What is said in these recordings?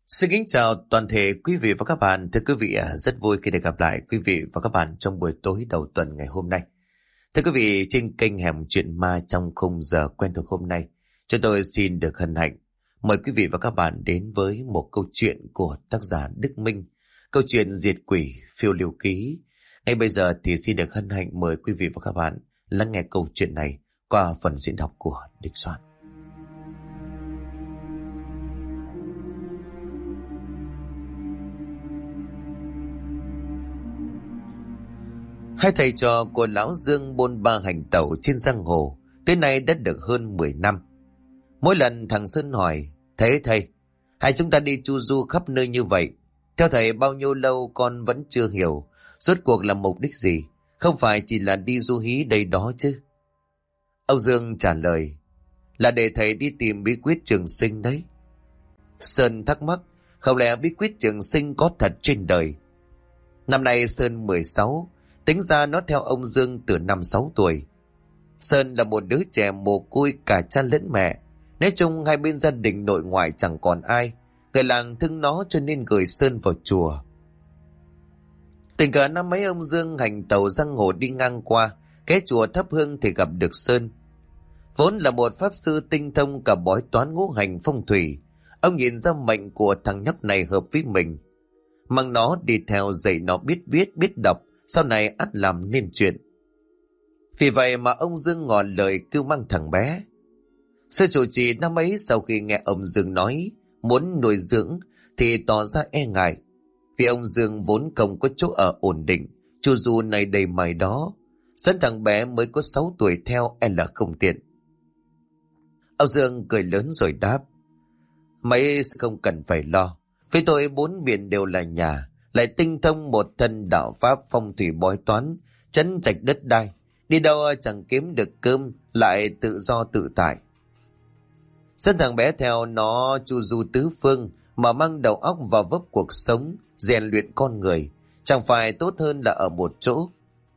Xin kính chào toàn thể quý vị và các bạn. Thưa quý vị, rất vui khi được gặp lại quý vị và các bạn trong buổi tối đầu tuần ngày hôm nay. Thưa quý vị, trên kênh Hẻm Chuyện Ma trong khung giờ quen thuộc hôm nay, chúng tôi xin được hân hạnh mời quý vị và các bạn đến với một câu chuyện của tác giả Đức Minh, câu chuyện Diệt Quỷ Phiêu Lưu Ký. Ngay bây giờ thì xin được hân hạnh mời quý vị và các bạn lắng nghe câu chuyện này qua phần diễn đọc của Đức Soạn. Hai thầy trò của Lão Dương bôn ba hành tẩu trên giang hồ, tới nay đã được hơn 10 năm. Mỗi lần thằng Sơn hỏi, thầy, hai chúng ta đi chu du khắp nơi như vậy, theo thầy bao nhiêu lâu con vẫn chưa hiểu, rốt cuộc là mục đích gì, không phải chỉ là đi du hí đây đó chứ. Âu Dương trả lời, là để thầy đi tìm bí quyết trường sinh đấy. Sơn thắc mắc, không lẽ bí quyết trường sinh có thật trên đời? Năm nay Sơn 16, tính ra nó theo ông Dương từ năm 6 tuổi. Sơn là một đứa trẻ mồ côi cả cha lẫn mẹ. Nói chung hai bên gia đình nội ngoại chẳng còn ai. Người làng thương nó cho nên gửi Sơn vào chùa. Tình cờ năm ấy ông Dương hành tàu giang hồ đi ngang qua cái chùa thắp hương thì gặp được Sơn. Vốn là một pháp sư tinh thông cả bói toán ngũ hành phong thủy. Ông nhìn ra mệnh của thằng nhóc này hợp với mình, mang nó đi theo dạy nó biết viết biết đọc, sau này ắt làm nên chuyện. Vì vậy mà ông Dương ngỏ lời kêu mang thằng bé. Sư trụ trì năm ấy sau khi nghe ông Dương nói muốn nuôi dưỡng thì tỏ ra e ngại, vì ông Dương vốn không có chỗ ở ổn định, chu du này đầy mày đó, dẫn thằng bé mới có 6 tuổi theo là không tiện. Ông Dương cười lớn rồi đáp, mấy không cần phải lo, với tôi 4 miền đều là nhà, lại tinh thông một thân đạo pháp phong thủy bói toán, trấn trạch đất đai, đi đâu chẳng kiếm được cơm, lại tự do tự tại. Dẫn thằng bé theo nó chu du tứ phương, mà mang đầu óc vào vấp cuộc sống, rèn luyện con người, chẳng phải tốt hơn là ở một chỗ.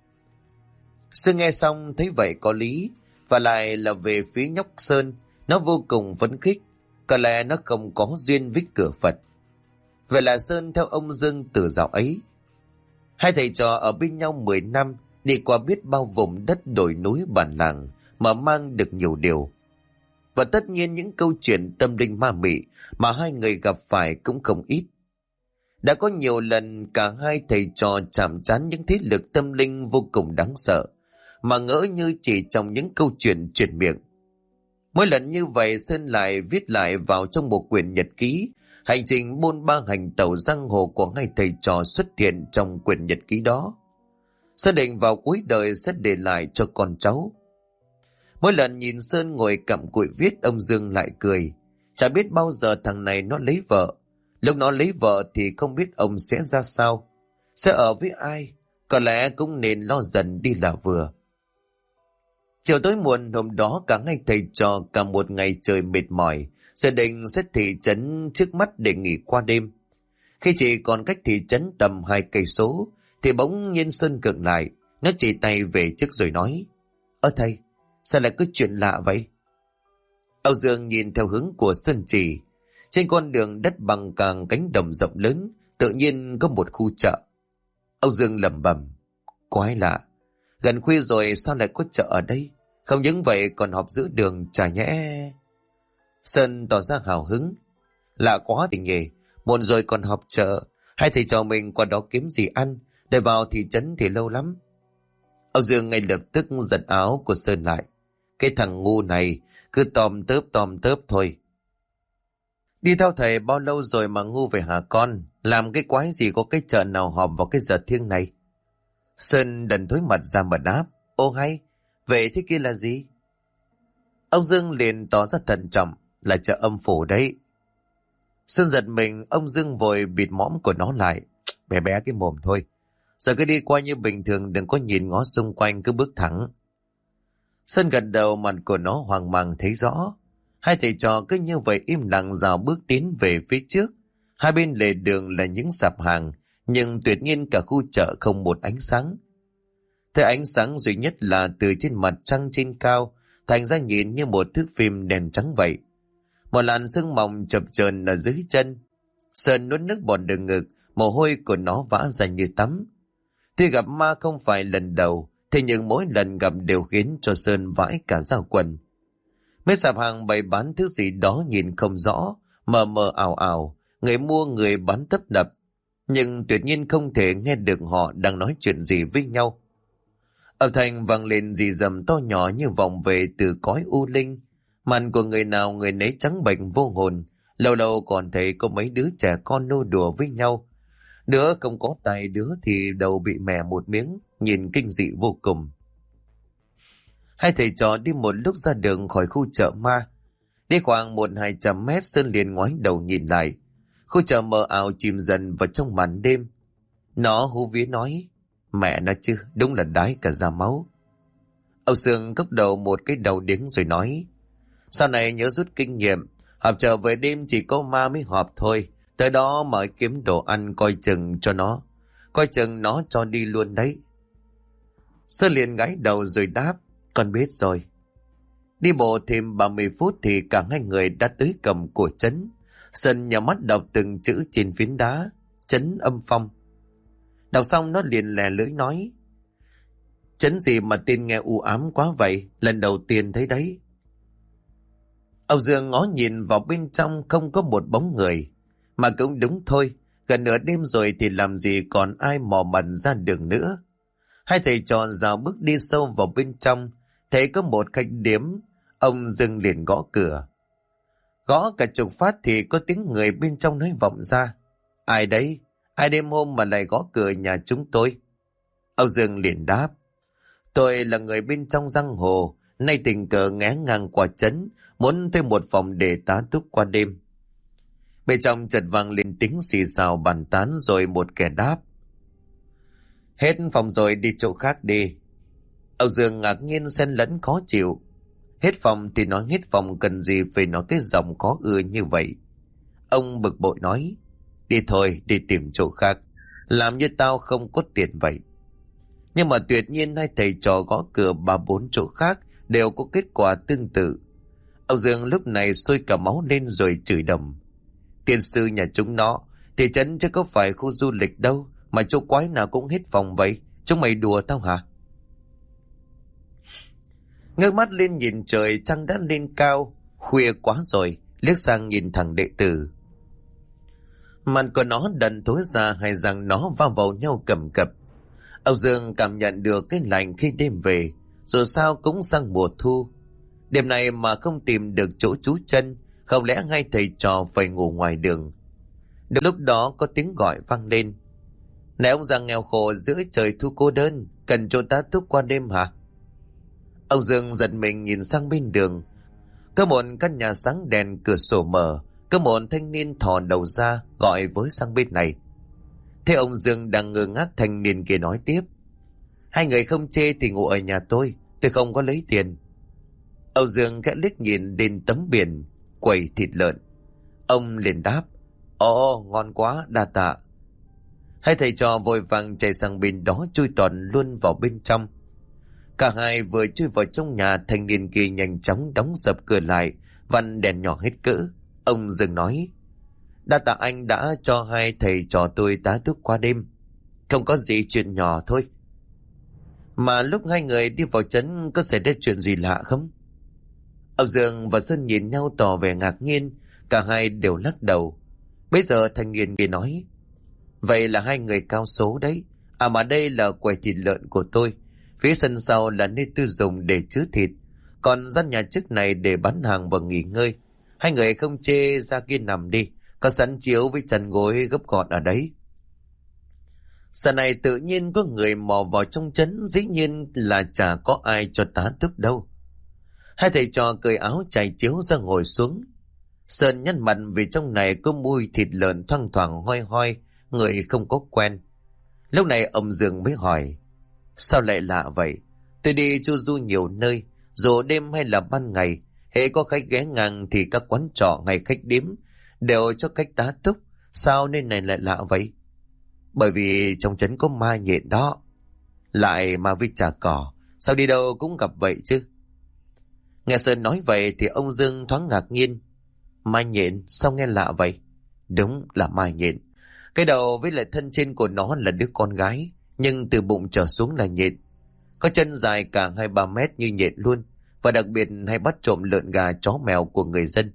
Sư nghe xong thấy vậy có lý, và lại là về phía nhóc Sơn, nó vô cùng phấn khích, có lẽ nó không có duyên với cửa Phật. Vậy là Sơn theo ông Dương từ dạo ấy. Hai thầy trò ở bên nhau 10 năm, đi qua biết bao vùng đất đồi núi bản làng, mà mang được nhiều điều. Và tất nhiên những câu chuyện tâm linh ma mị mà hai người gặp phải cũng không ít. Đã có nhiều lần cả hai thầy trò chạm trán những thế lực tâm linh vô cùng đáng sợ, mà ngỡ như chỉ trong những câu chuyện truyền miệng. Mỗi lần như vậy Sơn lại viết lại vào trong một quyển nhật ký. Hành trình bôn ba hành tẩu giang hồ của hai thầy trò xuất hiện trong quyển nhật ký đó. Sơn định vào cuối đời sẽ để lại cho con cháu. Mỗi lần nhìn Sơn ngồi cặm cụi viết, ông Dương lại cười. Chả biết bao giờ thằng này nó lấy vợ. Lúc nó lấy vợ thì không biết ông sẽ ra sao, sẽ ở với ai. Có lẽ cũng nên lo dần đi là vừa. Chiều tối muộn hôm đó cả hai thầy trò cả một ngày trời mệt mỏi, gia đình xét thị trấn trước mắt để nghỉ qua đêm. Khi chỉ còn cách thị trấn tầm 2 cây số thì bỗng nhiên Sơn cực lại, nó chỉ tay về trước rồi nói, thầy, sao lại có chuyện lạ vậy? Âu Dương nhìn theo hướng của Sơn chỉ. Trên con đường đất bằng càng cánh đồng rộng lớn, tự nhiên có một khu chợ. Âu Dương lẩm bẩm, quái lạ, gần khuya rồi sao lại có chợ ở đây? Không những vậy còn họp giữa đường chả nhẽ... Sơn tỏ ra hào hứng, lạ quá thì nhỉ, muộn rồi còn họp chợ, hai thầy trò mình qua đó kiếm gì ăn, để vào thị trấn thì lâu lắm. Âu Dương ngay lập tức giật áo của Sơn lại, cái thằng ngu này cứ tòm tớp thôi. Đi theo thầy bao lâu rồi mà ngu vậy hả con? Làm cái quái gì có cái chợ nào họp vào cái giờ thiêng này? Sơn đần thối mặt ra mà đáp, ô hay, vậy thế kia là gì? Ông Dương liền tỏ ra thận trọng, là chợ âm phủ đấy. Sơn giật mình, ông Dương vội bịt mõm của nó lại, bé bé cái mồm thôi. Giờ cứ đi qua như bình thường, đừng có nhìn ngó xung quanh, cứ bước thẳng. Sơn gật đầu, mặt của nó hoang mang thấy rõ. Hai thầy trò cứ như vậy im lặng dạo bước tiến về phía trước. Hai bên lề đường là những sạp hàng, nhưng tuyệt nhiên cả khu chợ không một ánh sáng. Thế ánh sáng duy nhất là từ trên mặt trăng trên cao, thành ra nhìn như một thước phim đèn trắng vậy. Một làn sương mỏng chập chờn ở dưới chân. Sơn nuốt nước bọt từ ngực, mồ hôi của nó vã ra như tắm. Tuy gặp ma không phải lần đầu, thế nhưng mỗi lần gặp đều khiến cho Sơn vãi cả da quần. Mấy sạp hàng bày bán thứ gì đó nhìn không rõ, mờ mờ ảo ảo, người mua người bán tấp nập, nhưng tuyệt nhiên không thể nghe được họ đang nói chuyện gì với nhau. Âm thanh vang lên rì rầm to nhỏ như vọng về từ cõi u linh. Mặt của người nào người nấy trắng bệch vô hồn, lâu lâu còn thấy có mấy đứa trẻ con nô đùa với nhau. Đứa không có tay, đứa thì đầu bị mè một miếng, nhìn kinh dị vô cùng. Hai thầy trò đi một lúc ra đường khỏi khu chợ ma. Đi khoảng 100-200 mét, Sơn liền ngoái đầu nhìn lại. Khu chợ mờ ảo chìm dần vào trong màn đêm. Nó hú vía nói, mẹ nó chứ, đúng là đái cả da máu. Ông Sương gấp đầu một cái đầu điếng rồi nói, sau này nhớ rút kinh nghiệm, họp chợ về đêm chỉ có ma mới họp thôi. Tới đó mà kiếm đồ ăn coi chừng cho nó. Coi chừng nó cho đi luôn đấy. Sơn liền gãi đầu rồi đáp, con biết rồi. Đi bộ thêm 30 phút thì cả hai người đã tới cầm của trấn. Sơn nhắm mắt đọc từng chữ trên phiến đá, trấn Âm Phong. Đọc xong nó liền lè lưỡi nói, trấn gì mà tên nghe u ám quá vậy, lần đầu tiên thấy đấy. Ông Dương ngó nhìn vào bên trong không có một bóng người. Mà cũng đúng thôi, gần nửa đêm rồi thì làm gì còn ai mò mần ra đường nữa. Hai thầy trò dạo bước đi sâu vào bên trong, thấy có một khách điếm. Ông Dương liền gõ cửa. Gõ cả chục phát thì có tiếng người bên trong nói vọng ra, ai đấy? Ai đêm hôm mà lại gõ cửa nhà chúng tôi? Ông Dương liền đáp, tôi là người bên trong giang hồ, nay tình cờ nghé ngang qua trấn, muốn thuê một phòng để tá túc qua đêm. Bên trong chợt vang lên tiếng xì xào bàn tán rồi một kẻ đáp, hết phòng rồi đi chỗ khác đi. Ông Dương ngạc nhiên xen lẫn khó chịu. Hết phòng thì nói hết phòng, cần gì phải nói cái giọng khó ưa như vậy. Ông bực bội nói, đi thôi, đi tìm chỗ khác, làm như tao không có tiền vậy. Nhưng mà tuyệt nhiên hai thầy trò gõ cửa 3-4 chỗ khác đều có kết quả tương tự. Ông Dương lúc này sôi cả máu lên rồi chửi đầm, tiên sư nhà chúng nó, thị trấn chứ có phải khu du lịch đâu, mà chỗ quái nào cũng hết phòng vậy, chúng mày đùa tao hả? Ngước mắt lên nhìn trời, trăng đã lên cao, khuya quá rồi, liếc sang nhìn thằng đệ tử. Mặt của nó đần tối ra, hai răng nó va vào nhau cầm cập. Ông Dương cảm nhận được cái lạnh khi đêm về, dù sao cũng sang mùa thu. Đêm này mà không tìm được chỗ trú chân, không lẽ ngay thầy trò phải ngủ ngoài đường. Được lúc đó có tiếng gọi vang lên, này ông già nghèo khổ giữa trời thu cô đơn, cần chỗ tá túc qua đêm hả? Ông Dương giật mình nhìn sang bên đường. Có một căn nhà sáng đèn, cửa sổ mở, có một thanh niên thò đầu ra gọi với sang bên này. Thế ông Dương đang ngơ ngác, thanh niên kia nói tiếp, hai người không chê thì ngủ ở nhà tôi không có lấy tiền. Ông Dương khẽ liếc nhìn đến tấm biển quầy thịt lợn. Ông liền đáp, ồ ngon quá, đa tạ. Hai thầy trò vội vàng chạy sang bên đó, chui toàn luôn vào bên trong. Cả hai vừa chui vào trong nhà, thanh niên kia nhanh chóng đóng sập cửa lại, vặn đèn nhỏ hết cỡ. Ông Dương nói, đa tạ anh đã cho hai thầy trò tôi tá túc qua đêm, không có gì, chuyện nhỏ thôi. Mà lúc hai người đi vào trấn có xảy ra chuyện gì lạ không? Ông Dương và Sơn nhìn nhau tỏ vẻ ngạc nhiên, cả hai đều lắc đầu. Bây giờ thanh niên kia nói, vậy là hai người cao số đấy. À mà đây là quầy thịt lợn của tôi, phía sân sau là nơi tôi dùng để chứa thịt, còn gian nhà trước này để bán hàng và nghỉ ngơi. Hai người không chê ra kia nằm đi, có sẵn chiếu với chăn gối gấp gọn ở đấy. Giờ này tự nhiên có người mò vào trong trấn, dĩ nhiên là chả có ai cho tá túc đâu. Hai thầy trò cởi áo trải chiếu ra ngồi xuống. Sơn nhăn mặt vì trong này có mùi thịt lợn thoang thoảng hoi hoi, người không có quen. Lúc này ông Dương mới hỏi, sao lại lạ vậy? Tôi đi chu du nhiều nơi, dù đêm hay là ban ngày, hễ có khách ghé ngang thì các quán trọ hay khách điếm đều cho khách tá túc. Sao nơi này lại lạ vậy? Bởi vì trong trấn có ma nhện đó. Lại ma với trà cỏ, sao đi đâu cũng gặp vậy chứ? Nghe Sơn nói vậy thì ông Dương thoáng ngạc nhiên. Ma nhện sao nghe lạ vậy? Đúng là Mai Nhện. Cái đầu với lại thân trên của nó là đứa con gái, nhưng từ bụng trở xuống là Nhện. Có chân dài cả 2-3 mét như Nhện luôn, và đặc biệt hay bắt trộm lợn gà chó mèo của người dân.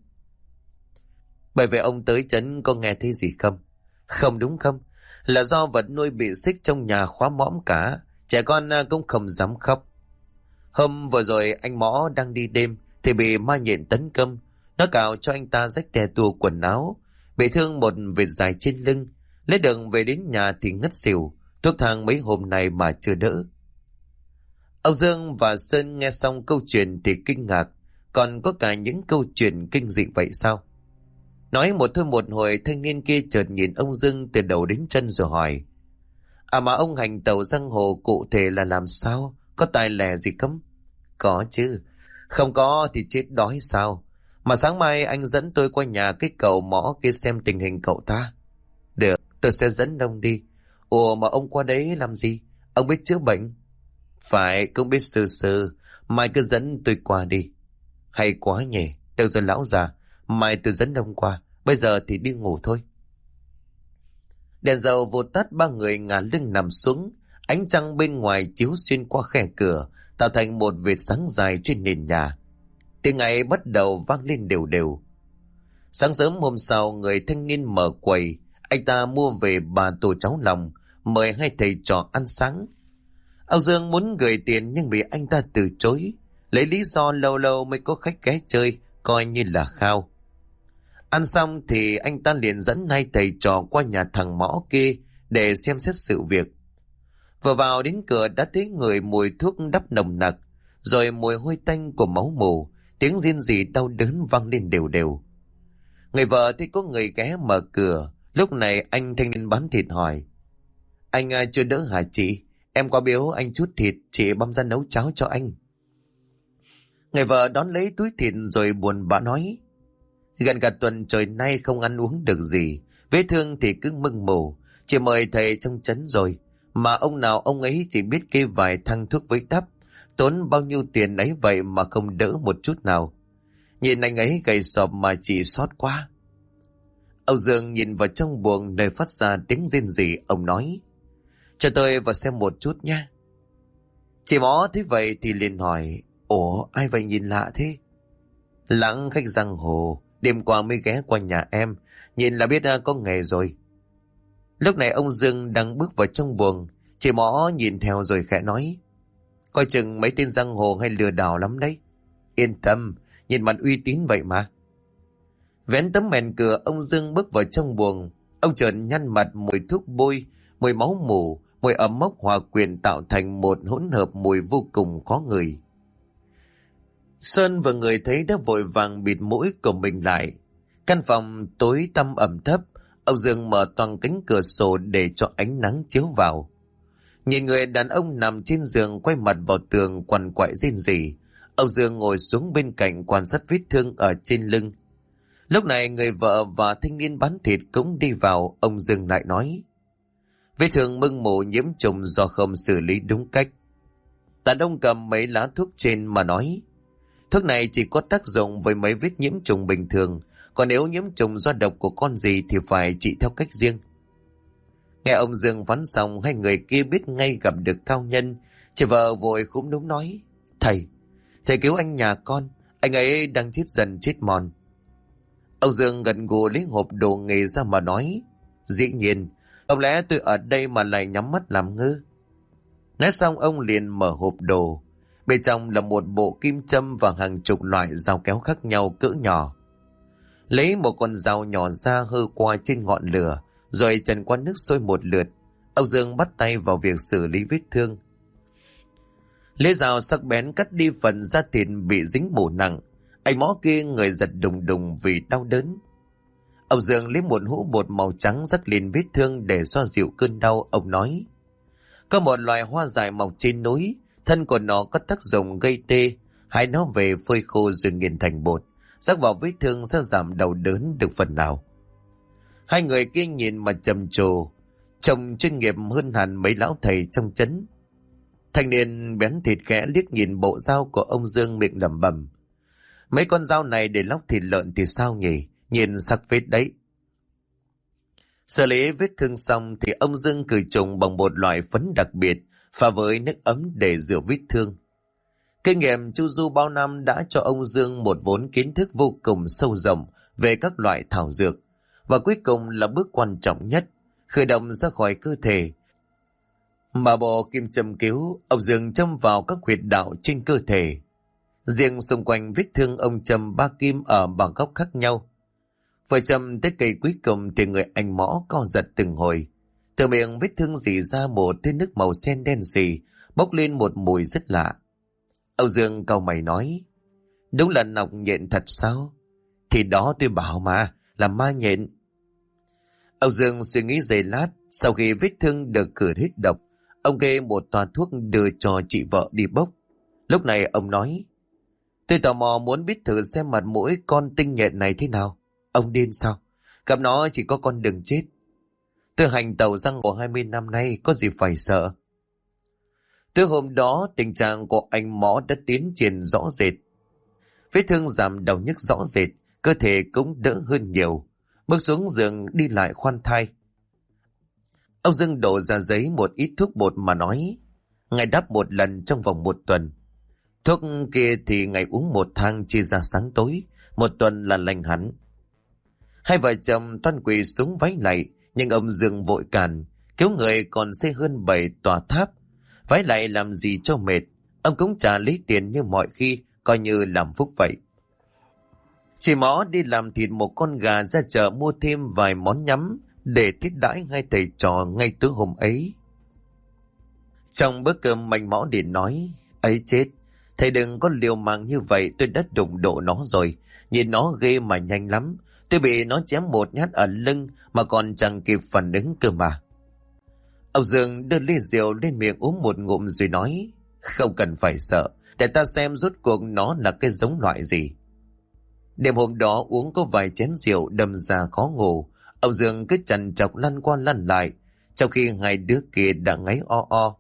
Bởi vậy ông tới trấn có nghe thấy gì không? Không đúng không? Là do vật nuôi bị xích trong nhà khóa mõm cả, trẻ con cũng không dám khóc. Hôm vừa rồi anh Mõ đang đi đêm thì bị ma nhện tấn công. Nó cào cho anh ta rách tè tua quần áo, bị thương một vệt dài trên lưng. Lấy đường về đến nhà thì ngất xỉu, thuốc thang mấy hôm nay mà chưa đỡ. Âu Dương và Sơn nghe xong câu chuyện thì kinh ngạc. Còn có cả những câu chuyện kinh dị vậy sao? Nói một thôi một hồi, thanh niên kia chợt nhìn ông Dương từ đầu đến chân rồi hỏi: À mà ông hành tẩu giang hồ cụ thể là làm sao? Có tài lẻ gì không? Có chứ. Không có thì chết đói sao? Mà sáng mai anh dẫn tôi qua nhà cái cậu Mõ kia xem tình hình cậu ta. Được, tôi sẽ dẫn ông đi. Ủa mà ông qua đấy làm gì? Ông biết chữa bệnh? Phải, cũng biết sơ sơ. Mai cứ dẫn tôi qua đi. Hay quá nhỉ. Được rồi lão già, mai tôi dẫn ông qua. Bây giờ thì đi ngủ thôi. Đèn dầu vụt tắt, ba người ngả lưng nằm xuống. Ánh trăng bên ngoài chiếu xuyên qua khe cửa, tạo thành một vệt sáng dài trên nền nhà. Tiếng ấy bắt đầu vang lên đều đều. Sáng sớm hôm sau, người thanh niên mở quầy. Anh ta mua về 3 tô cháo lòng, mời hai thầy trò ăn sáng. Âu Dương muốn gửi tiền nhưng bị anh ta từ chối, lấy lý do lâu lâu mới có khách ghé chơi, coi như là khao. Ăn xong thì anh ta liền dẫn hai thầy trò qua nhà thằng Mõ kia để xem xét sự việc. Vừa vào đến cửa đã thấy người mùi thuốc đắp nồng nặc, rồi mùi hôi tanh của máu mù, tiếng rên rỉ đau đớn vang lên đều đều. Người vợ thấy có người ghé mở cửa, lúc này anh thanh niên bán thịt hỏi: Anh chưa đỡ hả chị? Em qua biếu anh chút thịt, chị băm ra nấu cháo cho anh. Người vợ đón lấy túi thịt rồi buồn bã nói: Gần cả tuần trời nay không ăn uống được gì, vết thương thì cứ mưng mù, chỉ mời thầy trong trấn rồi, mà ông nào ông ấy chỉ biết kê vài thang thuốc với đắp, tốn bao nhiêu tiền ấy vậy mà không đỡ một chút nào. Nhìn anh ấy gầy sọp mà chỉ xót quá. Âu Dương nhìn vào trong buồng nơi phát ra tiếng rên rỉ, ông nói: Cho tôi vào xem một chút nha. Chị Mõ thấy vậy thì liền hỏi: Ủa, ai vậy nhìn lạ thế? Lãng khách giang hồ, đêm qua mới ghé qua nhà em, nhìn là biết có nghề rồi. Lúc này ông Dương đang bước vào trong buồng, chị Mõ nhìn theo rồi khẽ nói: Coi chừng mấy tên giang hồ hay lừa đảo lắm đấy. Yên tâm, nhìn mặt uy tín vậy mà. Vén tấm mền cửa, ông Dương bước vào trong buồng. Ông chợt nhăn mặt, mùi thuốc bôi, mùi máu mù, mùi ẩm mốc hòa quyện tạo thành một hỗn hợp mùi vô cùng khó ngửi. Sơn và người thấy đã vội vàng bịt mũi của mình lại. Căn phòng tối tăm ẩm thấp, ông Dương mở toang cánh cửa sổ để cho ánh nắng chiếu vào. Nhìn người đàn ông nằm trên giường quay mặt vào tường quằn quại rên rỉ, ông Dương ngồi xuống bên cạnh quan sát vết thương ở trên lưng. Lúc này người vợ và thanh niên bán thịt cũng đi vào, ông Dương lại nói: Vết thương mưng mủ nhiễm trùng do không xử lý đúng cách. Đàn ông cầm mấy lá thuốc trên mà nói: Thuốc này chỉ có tác dụng với mấy vết nhiễm trùng bình thường, còn nếu nhiễm trùng do độc của con gì thì phải trị theo cách riêng. Nghe ông Dương phán xong, hai người kia biết ngay gặp được cao nhân. Chị vợ vội khúm núm nói: Thầy cứu anh nhà con, anh ấy đang chết dần chết mòn. Ông Dương gật gù lấy hộp đồ nghề ra mà nói: Dĩ nhiên, không lẽ tôi ở đây mà lại nhắm mắt làm ngơ? Nói xong ông liền mở hộp đồ. Bên trong là một bộ kim châm và hàng chục loại dao kéo khác nhau cỡ nhỏ. Lấy một con dao nhỏ ra hơ qua trên ngọn lửa, rồi trần qua nước sôi một lượt. Ông Dương bắt tay vào việc xử lý vết thương. Lấy dao sắc bén cắt đi phần da thịt bị dính mủ nặng. Anh Mõ kia người giật đùng đùng vì đau đớn. Ông Dương lấy một hũ bột màu trắng rắc lên vết thương để xoa dịu cơn đau. Ông nói: Có một loài hoa dại mọc trên núi, thân của nó có tác dụng gây tê. Hãy nó về phơi khô rồi nghiền thành bột, rắc vào vết thương sẽ giảm đau đớn được phần nào. Hai người kia nhìn mà trầm trồ, trông chuyên nghiệp hơn hẳn mấy lão thầy trong trấn. Thanh niên bén thịt khẽ liếc nhìn bộ dao của ông Dương, miệng lẩm bẩm: Mấy con dao này để lóc thịt lợn thì sao nhỉ? Nhìn sắc phết đấy. Xử lý vết thương xong thì ông Dương khử trùng bằng một loại phấn đặc biệt pha với nước ấm để rửa vết thương. Kinh nghiệm chu du bao năm đã cho ông Dương một vốn kiến thức vô cùng sâu rộng về các loại thảo dược, và cuối cùng là bước quan trọng nhất, khởi động ra khỏi cơ thể. Mà bộ kim châm cứu, ông Dương châm vào các huyệt đạo trên cơ thể. Riêng xung quanh vết thương ông châm 3 kim ở ba góc khác nhau. Vừa châm tới cây cuối cùng thì người anh mõ co giật từng hồi. Từ miệng vết thương rỉ ra một tia nước màu sen đen sì, bốc lên một mùi rất lạ. Ông Dương cau mày nói, đúng là nọc nhện thật sao? Thì đó tôi bảo mà, là ma nhện. Ông Dương suy nghĩ giây lát, sau khi vết thương được khử hết độc, ông kê một toa thuốc đưa cho chị vợ đi bốc. Lúc này ông nói, tôi tò mò muốn biết thử xem mặt mũi con tinh nhện này thế nào. Ông điên sao? Gặp nó chỉ có con đường chết. Tôi hành tàu giang hồ 20 năm nay, có gì phải sợ. Từ hôm đó, tình trạng của anh Mõ đã tiến triển rõ rệt. Vết thương giảm đau nhức rõ rệt, cơ thể cũng đỡ hơn nhiều. Bước xuống giường đi lại khoan thai. Ông Dương đổ ra giấy một ít thuốc bột mà nói, ngày đắp một lần trong vòng 1 tuần. Thuốc kia thì ngày uống 1 thang chia ra sáng tối, 1 tuần là lành hẳn. Hai vợ chồng toan quỳ xuống vái lạy, nhưng ông Dương vội cản, cứu người còn xây hơn 7 tòa tháp. Vái lạy làm gì cho mệt, ông cũng trả lấy tiền như mọi khi, coi như làm phúc vậy. Chị Mõ đi làm thịt một con gà ra chợ mua thêm vài món nhắm để thiết đãi hai thầy trò ngay tối hôm ấy. Trong bữa cơm mạnh Mõ để nói, ấy chết, thầy đừng có liều mạng như vậy, tôi đã đụng độ nó rồi, nhìn nó ghê mà nhanh lắm. Tôi bị nó chém một nhát ở lưng mà còn chẳng kịp phản ứng cơ mà. Ông Dương đưa ly rượu lên miệng uống một ngụm rồi nói, không cần phải sợ, để ta xem rốt cuộc nó là cái giống loại gì. Đêm hôm đó uống có vài chén rượu đâm ra khó ngủ, ông Dương cứ chằn chọc lăn qua lăn lại, trong khi hai đứa kia đã ngáy o o.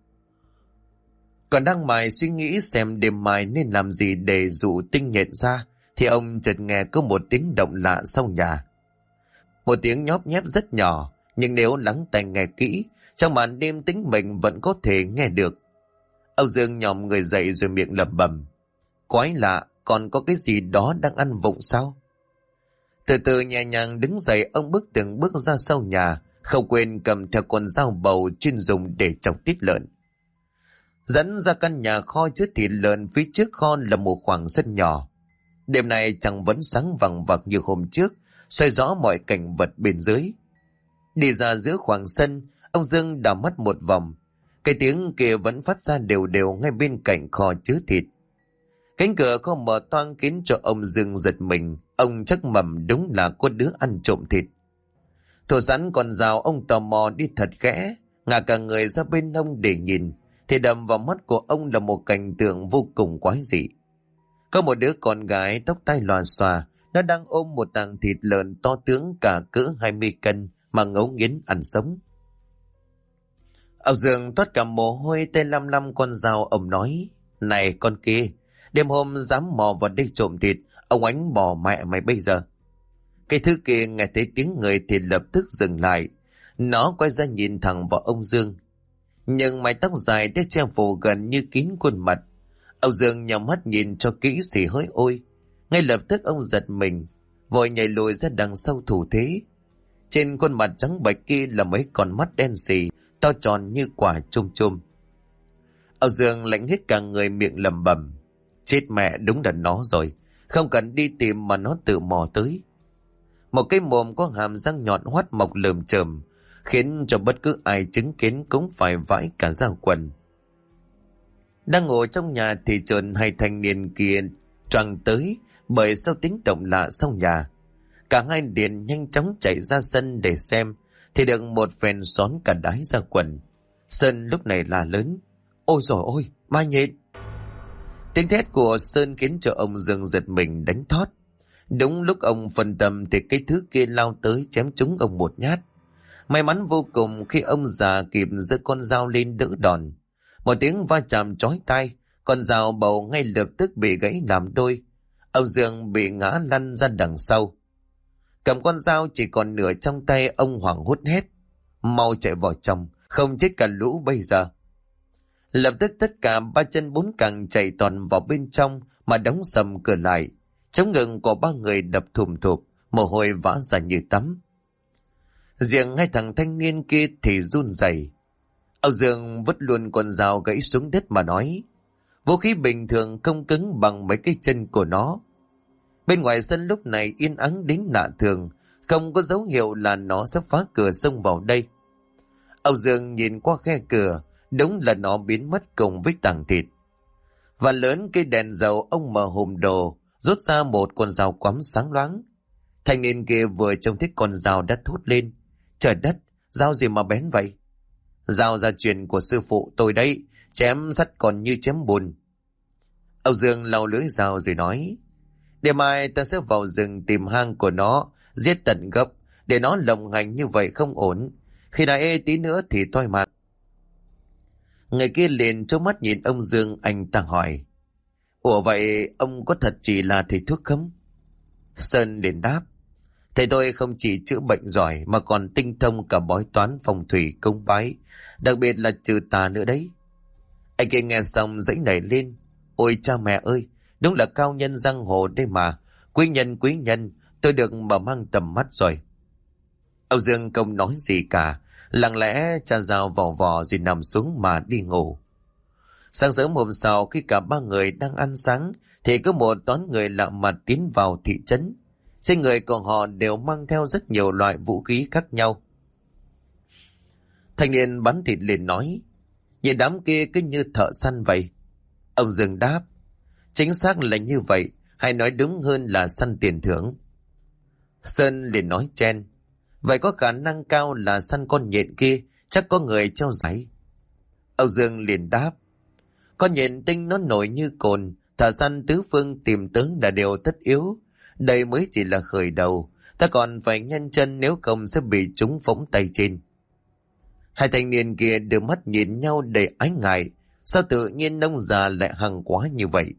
Còn đang mải suy nghĩ xem đêm mai nên làm gì để dụ tinh nhện ra, thì ông chợt nghe có một tiếng động lạ sau nhà. Một tiếng nhóp nhép rất nhỏ, nhưng nếu lắng tai nghe kỹ, trong màn đêm tĩnh mịch vẫn có thể nghe được. Ông Dương nhòm người dậy rồi miệng lẩm bẩm, quái lạ, còn có cái gì đó đang ăn vụng sao? Từ từ nhẹ nhàng đứng dậy, ông bước từng bước ra sau nhà, không quên cầm theo con dao bầu chuyên dùng để chọc tiết lợn. Dẫn ra căn nhà kho chứa thịt lợn, phía trước kho là một khoảng sân nhỏ. Đêm nay chẳng vẫn sáng vằng vặc như hôm trước, soi rõ mọi cảnh vật bên dưới. Đi ra giữa khoảng sân, ông Dương đảo mắt một vòng. Cái tiếng kia vẫn phát ra đều đều ngay bên cạnh kho chứa thịt. Cánh cửa kho mở toang khiến cho ông Dương giật mình. Ông chắc mầm đúng là có đứa ăn trộm thịt. Thủ sẵn con dao, ông tò mò đi thật khẽ, ngả cả người ra bên ông để nhìn, thì đầm vào mắt của ông là một cảnh tượng vô cùng quái dị. Có một đứa con gái tóc tai lòa xòa, nó đang ôm một tảng thịt lợn to tướng cả cỡ 20 cân mà ngấu nghiến ăn sống. Ông Dương toát cả mồ hôi, tay lăm lăm con dao. Ông nói, này con kia, đêm hôm dám mò vào đây trộm thịt, ông ánh bỏ mẹ mày bây giờ. Cái thứ kia nghe thấy tiếng người thì lập tức dừng lại. Nó quay ra nhìn thẳng vào ông Dương, nhưng mái tóc dài đã che phủ gần như kín khuôn mặt. Ông Dương nhắm mắt nhìn cho kỹ thì hỡi ôi, ngay lập tức ông giật mình, vội nhảy lùi ra đằng sau thủ thế. Trên khuôn mặt trắng bệch kia là mấy con mắt đen sì, to tròn như quả chôm chôm. Ông Dương lạnh hết cả người, miệng lẩm bẩm, chết mẹ, đúng là nó rồi, không cần đi tìm mà nó tự mò tới. Một cái mồm có hàm răng nhọn hoắt mọc lởm chởm, khiến cho bất cứ ai chứng kiến cũng phải vãi cả da quần. Đang ngồi trong nhà thì chợt hai thanh niên kia choàng tới bởi sau tiếng động lạ sau nhà. Cả hai liền nhanh chóng chạy ra sân để xem, thì được một phen xón cả đái ra quần. Sơn lúc này là lớn, ôi dồi ôi, ma nhện! Tiếng thét của Sơn khiến cho ông Dương giật mình đánh thót. Đúng lúc ông phân tâm thì cái thứ kia lao tới chém trúng ông một nhát. May mắn vô cùng khi ông già kịp giơ con dao lên đỡ đòn. Một tiếng va chạm chói tai, con dao bầu ngay lập tức bị gãy làm đôi. Ông Dương bị ngã lăn ra đằng sau. Cầm con dao chỉ còn nửa trong tay, ông hoảng hốt hét: mau chạy vào trong, không chết cả lũ bây giờ. Lập tức tất cả ba chân bốn cẳng chạy toàn vào bên trong mà đóng sầm cửa lại. Chống ngực của ba người đập thùm thụp, mồ hôi vã ra như tắm. Riêng hai thằng thanh niên kia thì run rẩy. Âu Dương vứt luôn con dao gãy xuống đất mà nói: vũ khí bình thường không cứng bằng mấy cái chân của nó. Bên ngoài sân lúc này yên ắng đến lạ thường, không có dấu hiệu là nó sắp phá cửa xông vào đây. Âu Dương nhìn qua khe cửa, đúng là nó biến mất cùng với tảng thịt. Và lớn cây đèn dầu ông mở hùm đồ, rút ra một con dao quắm sáng loáng. Thanh niên kia vừa trông thấy con dao đã thốt lên: trời đất, dao gì mà bén vậy? Dao gia truyền của sư phụ tôi đấy, chém sắt còn như chém bùn. Âu Dương lau lưỡi dao rồi nói: đêm mai ta sẽ vào rừng tìm hang của nó, giết tận gốc, để nó lộng hành như vậy không ổn. Khi nào ê tí nữa thì toi mạng. Người kia liền trố mắt nhìn ông Dương, anh ta hỏi: ủa vậy ông có thật chỉ là thầy thuốc không? Sơn liền đáp: thầy tôi không chỉ chữa bệnh giỏi mà còn tinh thông cả bói toán, phong thủy, công bái, đặc biệt là trừ tà nữa đấy. Anh kia nghe xong dãy nảy lên: ôi cha mẹ ơi, đúng là cao nhân giang hồ đây mà, quý nhân, tôi được mở mang tầm mắt rồi. Âu Dương không nói gì cả, lặng lẽ cha dao vò vò rồi nằm xuống mà đi ngủ. Sáng sớm hôm sau, khi cả ba người đang ăn sáng thì có một toán người lạ mặt tiến vào thị trấn. Trên người của họ đều mang theo rất nhiều loại vũ khí khác nhau. Thanh niên bán thịt liền nói: nhìn đám kia cứ như thợ săn vậy. Ông Dương đáp: chính xác là như vậy, hay nói đúng hơn là săn tiền thưởng. Sơn liền nói chen: vậy có khả năng cao là săn con nhện kia, chắc có người treo giải. Âu Dương liền đáp: con nhện tinh nó nổi như cồn, thợ săn tứ phương tìm tới là điều tất yếu. Đây mới chỉ là khởi đầu, ta còn phải nhanh chân, nếu không sẽ bị chúng phóng tay trên. Hai thanh niên kia đưa mắt nhìn nhau đầy ái ngại, sao tự nhiên nông già lại hăng quá như vậy.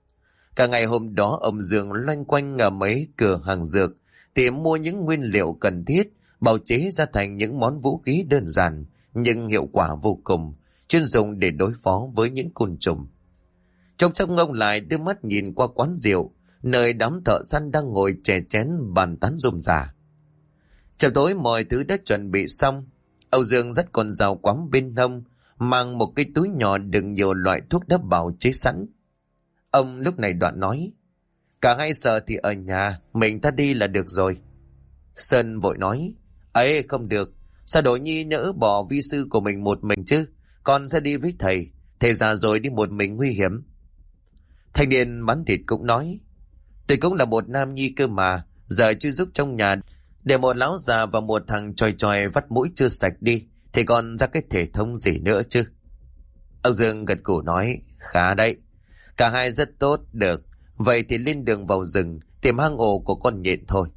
Cả ngày hôm đó ông Dương loanh quanh ở mấy cửa hàng dược, tìm mua những nguyên liệu cần thiết, bào chế ra thành những món vũ khí đơn giản nhưng hiệu quả vô cùng, chuyên dùng để đối phó với những côn trùng. Trong ông lại đưa mắt nhìn qua quán rượu, nơi đám thợ săn đang ngồi chè chén bàn tán rôm rả. Chiều tối mọi thứ đã chuẩn bị xong. Âu Dương dắt con dao quắm bên hông, mang một cái túi nhỏ đựng nhiều loại thuốc đã bào chế sẵn. Ông lúc này đoạn nói: cả hai sợ thì ở nhà, mình ta đi là được rồi. Sơn vội nói: ấy không được, sao Đỗ Nhi nỡ bỏ vi sư của mình một mình chứ, con sẽ đi với thầy, thầy già rồi đi một mình nguy hiểm. Thanh niên bán thịt cũng nói: tôi cũng là một nam nhi cơ mà, giờ chưa giúp trong nhà, để một lão già và một thằng chòi chòi vắt mũi chưa sạch đi, thì còn ra cái thể thống gì nữa chứ. Ông Dương gật gù nói: khá đấy, cả hai rất tốt, được, vậy thì lên đường vào rừng, tìm hang ổ của con nhện thôi.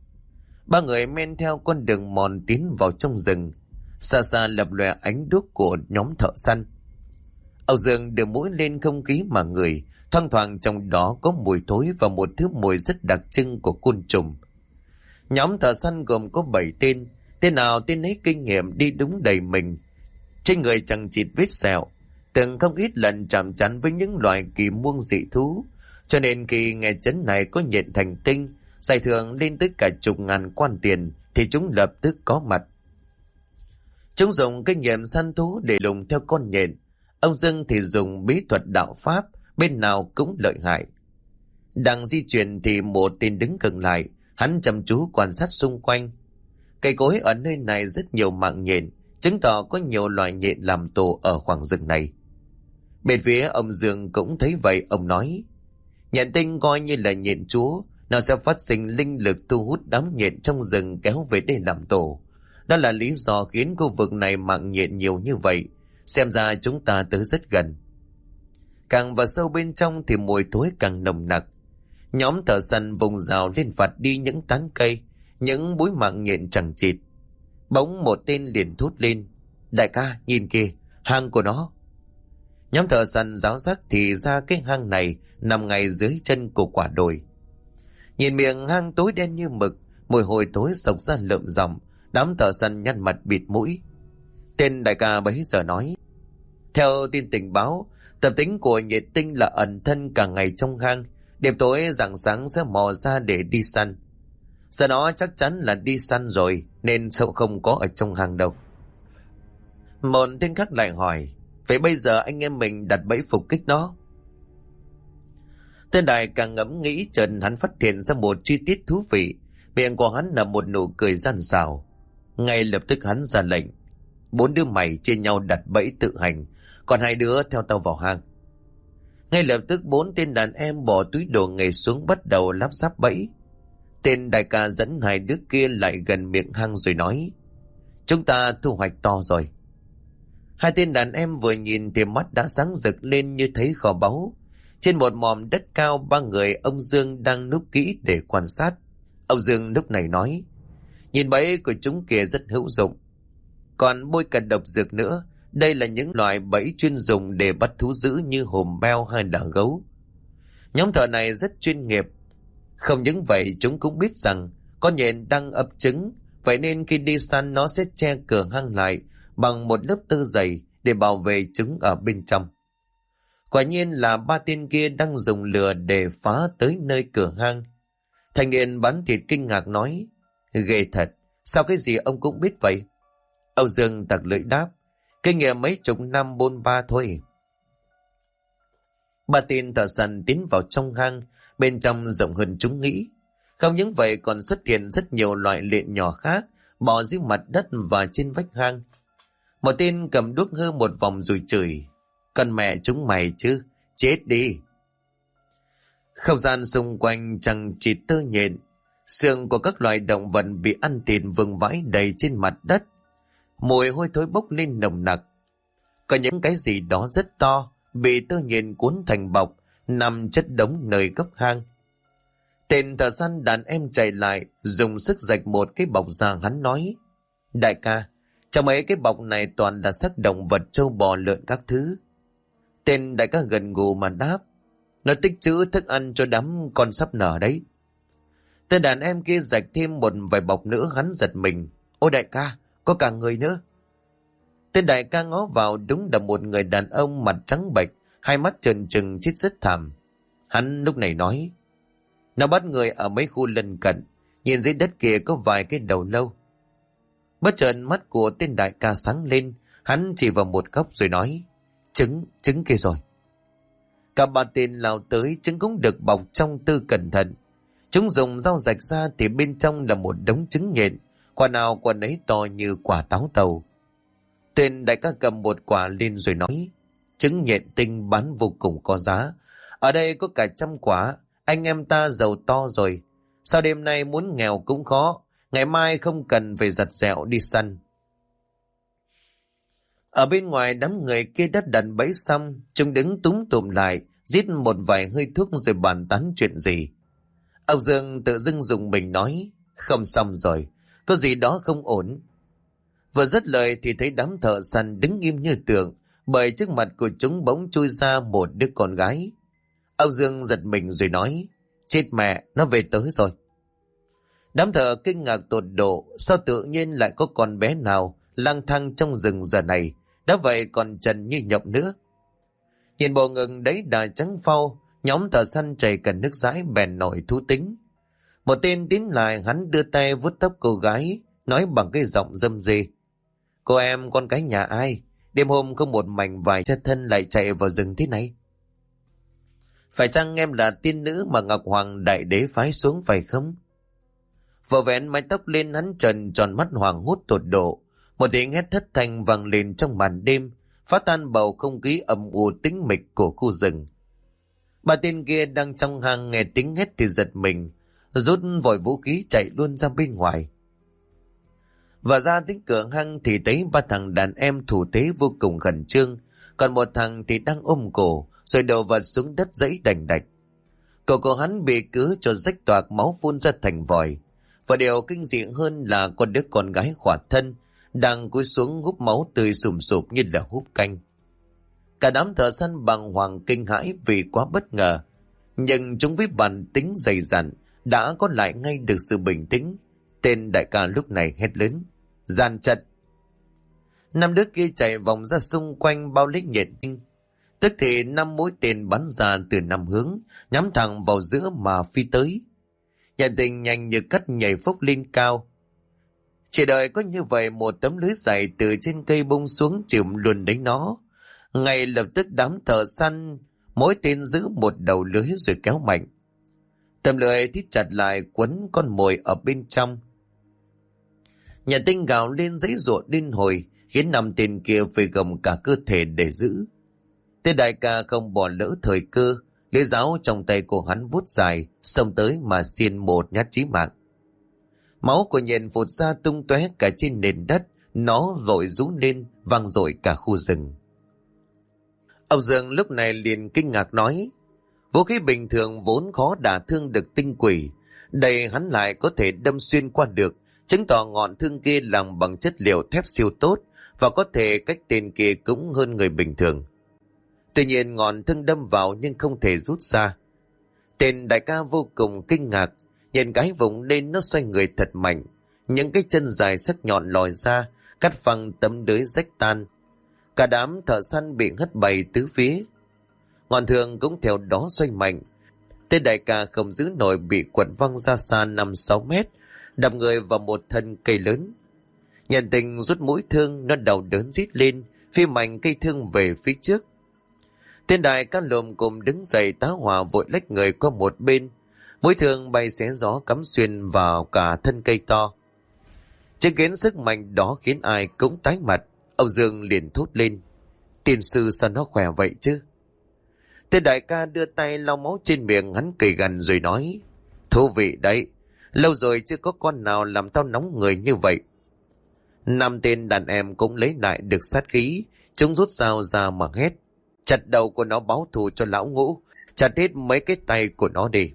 Ba người men theo con đường mòn tiến vào trong rừng, xa xa lập lòe ánh đuốc của nhóm thợ săn. Ông Dương đưa mũi lên không khí mà ngửi, thoang thoảng trong đó có mùi thối và một thứ mùi rất đặc trưng của côn trùng. Nhóm thợ săn gồm có 7 tên, tên nào tên ấy kinh nghiệm đi đúng đầy mình. Trên người chẳng chịt vết sẹo, từng không ít lần chạm trán với những loài kỳ muông dị thú, cho nên khi nghe trấn này có nhện thành tinh, giải thưởng lên tới cả chục ngàn quan tiền, thì chúng lập tức có mặt. Chúng dùng kinh nghiệm săn thú để lùng theo con nhện. Ông Dương thì dùng bí thuật đạo pháp, bên nào cũng lợi hại. Đang di chuyển thì một tên đứng gần lại, hắn chăm chú quan sát xung quanh. Cây cối ở nơi này rất nhiều mạng nhện, chứng tỏ có nhiều loài nhện làm tổ ở khoảng rừng này. Bên phía ông Dương cũng thấy vậy, ông nói: nhện tinh coi như là nhện chúa, nó sẽ phát sinh linh lực thu hút đám nhện trong rừng kéo về đây làm tổ. Đó là lý do khiến khu vực này mạng nhện nhiều như vậy, xem ra chúng ta tới rất gần. Càng vào sâu bên trong thì mùi thối càng nồng nặc. Nhóm thợ săn vùng rào lên vặt đi những tán cây, những búi mạng nhện chẳng chịt. Bỗng một tên liền thốt lên: đại ca, nhìn kìa, hang của nó. Nhóm thợ săn giáo giác thì ra cái hang này nằm ngay dưới chân của quả đồi. Nhìn miệng hang tối đen như mực, mùi hôi thối sộc ra lợm giọng. Đám thợ săn nhăn mặt bịt mũi. Tên đại ca bấy giờ nói: theo tin tình báo, tập tính của nhị tinh là ẩn thân cả ngày trong hang, đêm tối rạng sáng sẽ mò ra để đi săn. Giờ nó chắc chắn là đi săn rồi, nên sợ không có ở trong hang đâu. Một tên khác lại hỏi: vậy bây giờ anh em mình đặt bẫy phục kích nó? Tên đại càng ngẫm nghĩ, chợt hắn phát hiện ra một chi tiết thú vị. Miệng của hắn là một nụ cười gian xảo. Ngay lập tức hắn ra lệnh: 4 đứa mày chia nhau đặt bẫy tự hành, còn 2 đứa theo tao vào hang. Ngay lập tức 4 tên đàn em bỏ túi đồ nghề xuống, bắt đầu lắp ráp bẫy. Tên đại ca dẫn 2 đứa kia lại gần miệng hang rồi nói: chúng ta thu hoạch to rồi. 2 tên đàn em vừa nhìn thì mắt đã sáng rực lên như thấy kho báu. Trên một mỏm đất cao, 3 người ông Dương đang núp kỹ để quan sát. Ông Dương lúc này nói: nhìn bẫy của chúng kia rất hữu dụng, còn bôi cả độc dược nữa. Đây là những loại bẫy chuyên dùng để bắt thú dữ như hùm beo hay là gấu. Nhóm thợ này rất chuyên nghiệp. Không những vậy, chúng cũng biết rằng con nhện đang ấp trứng, vậy nên khi đi săn nó sẽ che cửa hang lại bằng một lớp tơ dày để bảo vệ chúng ở bên trong. Quả nhiên là 3 tên kia đang dùng lửa để phá tới nơi cửa hang. Thanh niên bán thịt kinh ngạc nói: ghê thật, sao cái gì ông cũng biết vậy? Âu Dương tặc lưỡi đáp: kinh nghiệm mấy chục năm bôn ba thôi. 3 tên thợ săn tiến vào trong hang, bên trong rộng hơn chúng nghĩ. Không những vậy còn xuất hiện rất nhiều loại lện nhỏ khác bò dưới mặt đất và trên vách hang. Một tên cầm đuốc hơ một vòng rồi chửi: con mẹ chúng mày chứ, chết đi. Không gian xung quanh chẳng chỉ tơ nhện, xương của các loài động vật bị ăn thịt vương vãi đầy trên mặt đất. Mùi hôi thối bốc lên nồng nặc. Có những cái gì đó rất to bị tơ nhện cuốn thành bọc, nằm chất đống nơi góc hang. Tên thợ săn đàn em chạy lại, dùng sức rạch một cái bọc ra. Hắn nói: đại ca, trong mấy cái bọc này toàn là xác động vật, trâu bò lợn các thứ. Tên đại ca gần gù mà đáp: nó tích trữ thức ăn cho đám con sắp nở đấy. Tên đàn em kia rạch thêm một vài bọc nữa. Hắn giật mình: ôi đại ca, có cả người nữa. Tên đại ca ngó vào, đúng là một người đàn ông mặt trắng bệch, 2 mắt trừng trừng chết rất thảm. Hắn lúc này nói: nó bắt người ở mấy khu lân cận, nhìn dưới đất kia có vài cái đầu lâu. Bất chợt mắt của tên đại ca sáng lên, hắn chỉ vào một góc rồi nói: trứng kia rồi. Cả 3 tên lao tới, trứng cũng được bọc trong tư cẩn thận. Chúng dùng dao rạch ra thì bên trong là một đống trứng nhện, quả nào quả nấy to như quả táo tàu. Tên đại ca cầm một quả lên rồi nói: trứng nhện tinh bán vô cùng có giá, ở đây có cả 100 quả, anh em ta giàu to rồi. Sao đêm nay muốn nghèo cũng khó, ngày mai không cần phải giặt dẹo đi săn. Ở bên ngoài đám người kia đã đặt bẫy xong, chúng đứng túm tụm lại, giết một vài hơi thuốc rồi bàn tán chuyện gì. Ông Dương tự dưng dùng mình nói: không xong rồi, có gì đó không ổn. Vừa dứt lời thì thấy đám thợ săn đứng im như tượng, bởi trước mặt của chúng bỗng chui ra một đứa con gái. Ông Dương giật mình rồi nói: chết mẹ, nó về tới rồi. Đám thợ kinh ngạc tột độ, sao tự nhiên lại có con bé nào lang thang trong rừng giờ này, đã vậy còn trần như nhộng nữa. Nhìn bộ ngực đấy đà trắng phau, nhóm thợ săn chảy cả nước dãi bèn nổi thú tính. Một tên tiến lại, hắn đưa tay vuốt tóc cô gái, nói bằng cái giọng râm rê: cô em con cái nhà ai, đêm hôm không một mảnh vải che thân lại chạy vào rừng thế này? Phải chăng em là tiên nữ mà Ngọc Hoàng Đại Đế phái xuống phải không? Vợ vén mái tóc lên, hắn trần tròn mắt hoàng hốt tột độ. Một tiếng hét thất thanh vang lên trong màn đêm, phá tan bầu không khí âm u tĩnh mịch của khu rừng. 3 tên kia đang trong hang nghe tiếng hét thì giật mình, rút vội vũ khí chạy luôn ra bên ngoài. Và ra đến cửa hang thì thấy 3 thằng đàn em thủ thế vô cùng khẩn trương, còn một thằng thì đang ôm cổ rồi đầu vật xuống đất giãy đành đạch. Cổ của hắn bị cứ cho rách toạc, máu phun ra thành vòi. Và điều kinh dị hơn là con đứa con gái khỏa thân đang cúi xuống húp máu tươi sùm sụp như là húp canh. Cả đám thợ săn bàng hoàng kinh hãi vì quá bất ngờ, nhưng chúng với bản tính dày dặn đã có lại ngay được sự bình tĩnh, Tên đại ca lúc này hét lớn: Gian trận! Năm đứa kia chạy vòng ra xung quanh bao lấy nhện tinh. Tức thì 5 mũi tên bắn ra từ 5 hướng, nhắm thẳng vào giữa mà phi tới. Nhện tinh nhanh như cắt nhảy phốc lên cao. Chỉ đợi có như vậy, một tấm lưới dài từ trên cây bung xuống chịu luôn đánh nó. Ngay lập tức đám thợ săn mỗi tên giữ một đầu lưới rồi kéo mạnh. Tấm lưới thít chặt lại quấn con mồi ở bên trong. Nhện tinh gào lên giãy giụa điên hồi, khiến 5 tên kia phải gồng cả cơ thể để giữ. Tên đại ca không bỏ lỡ thời cơ, lưỡi giáo trong tay của hắn vuốt dài, xông tới mà xiên một nhát chí mạng. Máu của nhện phụt ra tung tóe cả trên nền đất, nó vội rú lên vang dội cả khu rừng. Ông Dương lúc này liền kinh ngạc nói: vũ khí bình thường vốn khó đả thương được tinh quỷ, đây hắn lại có thể đâm xuyên qua được, chứng tỏ ngọn thương kia làm bằng chất liệu thép siêu tốt và có thể cách tên kia cũng hơn người bình thường. Tuy nhiên ngọn thương đâm vào nhưng không thể rút ra. Tên đại ca vô cùng kinh ngạc, nhìn cái vùng lên nó xoay người thật mạnh, những cái chân dài sắc nhọn lòi ra, cắt phăng tấm lưới rách tan. Cả đám thợ săn bị hất bay tứ phía. Ngọn thương cũng theo đó xoay mạnh. Tên đại ca không giữ nổi, bị quật văng ra xa 5-6 mét, đập người vào một thân cây lớn. Nhện tinh rút mũi thương, nó đau đớn rít lên, phi mạnh cây thương về phía trước. Tên đại ca lồm cồm đứng dậy, tá hỏa vội lách người qua một bên. Mũi thương bay xé gió cắm xuyên vào cả thân cây to. Chứng kiến sức mạnh đó khiến ai cũng tái mặt. Ông Dương liền thốt lên: tiên sư sao nó khỏe vậy chứ? Tên đại ca đưa tay lau máu trên miệng, hắn cười gằn rồi nói: thú vị đấy, lâu rồi chưa có con nào làm tao nóng người như vậy. 5 tên đàn em cũng lấy lại được sát khí, chúng rút dao ra mà hét: chặt đầu của nó báo thù cho lão Ngũ, chặt hết mấy cái tay của nó đi.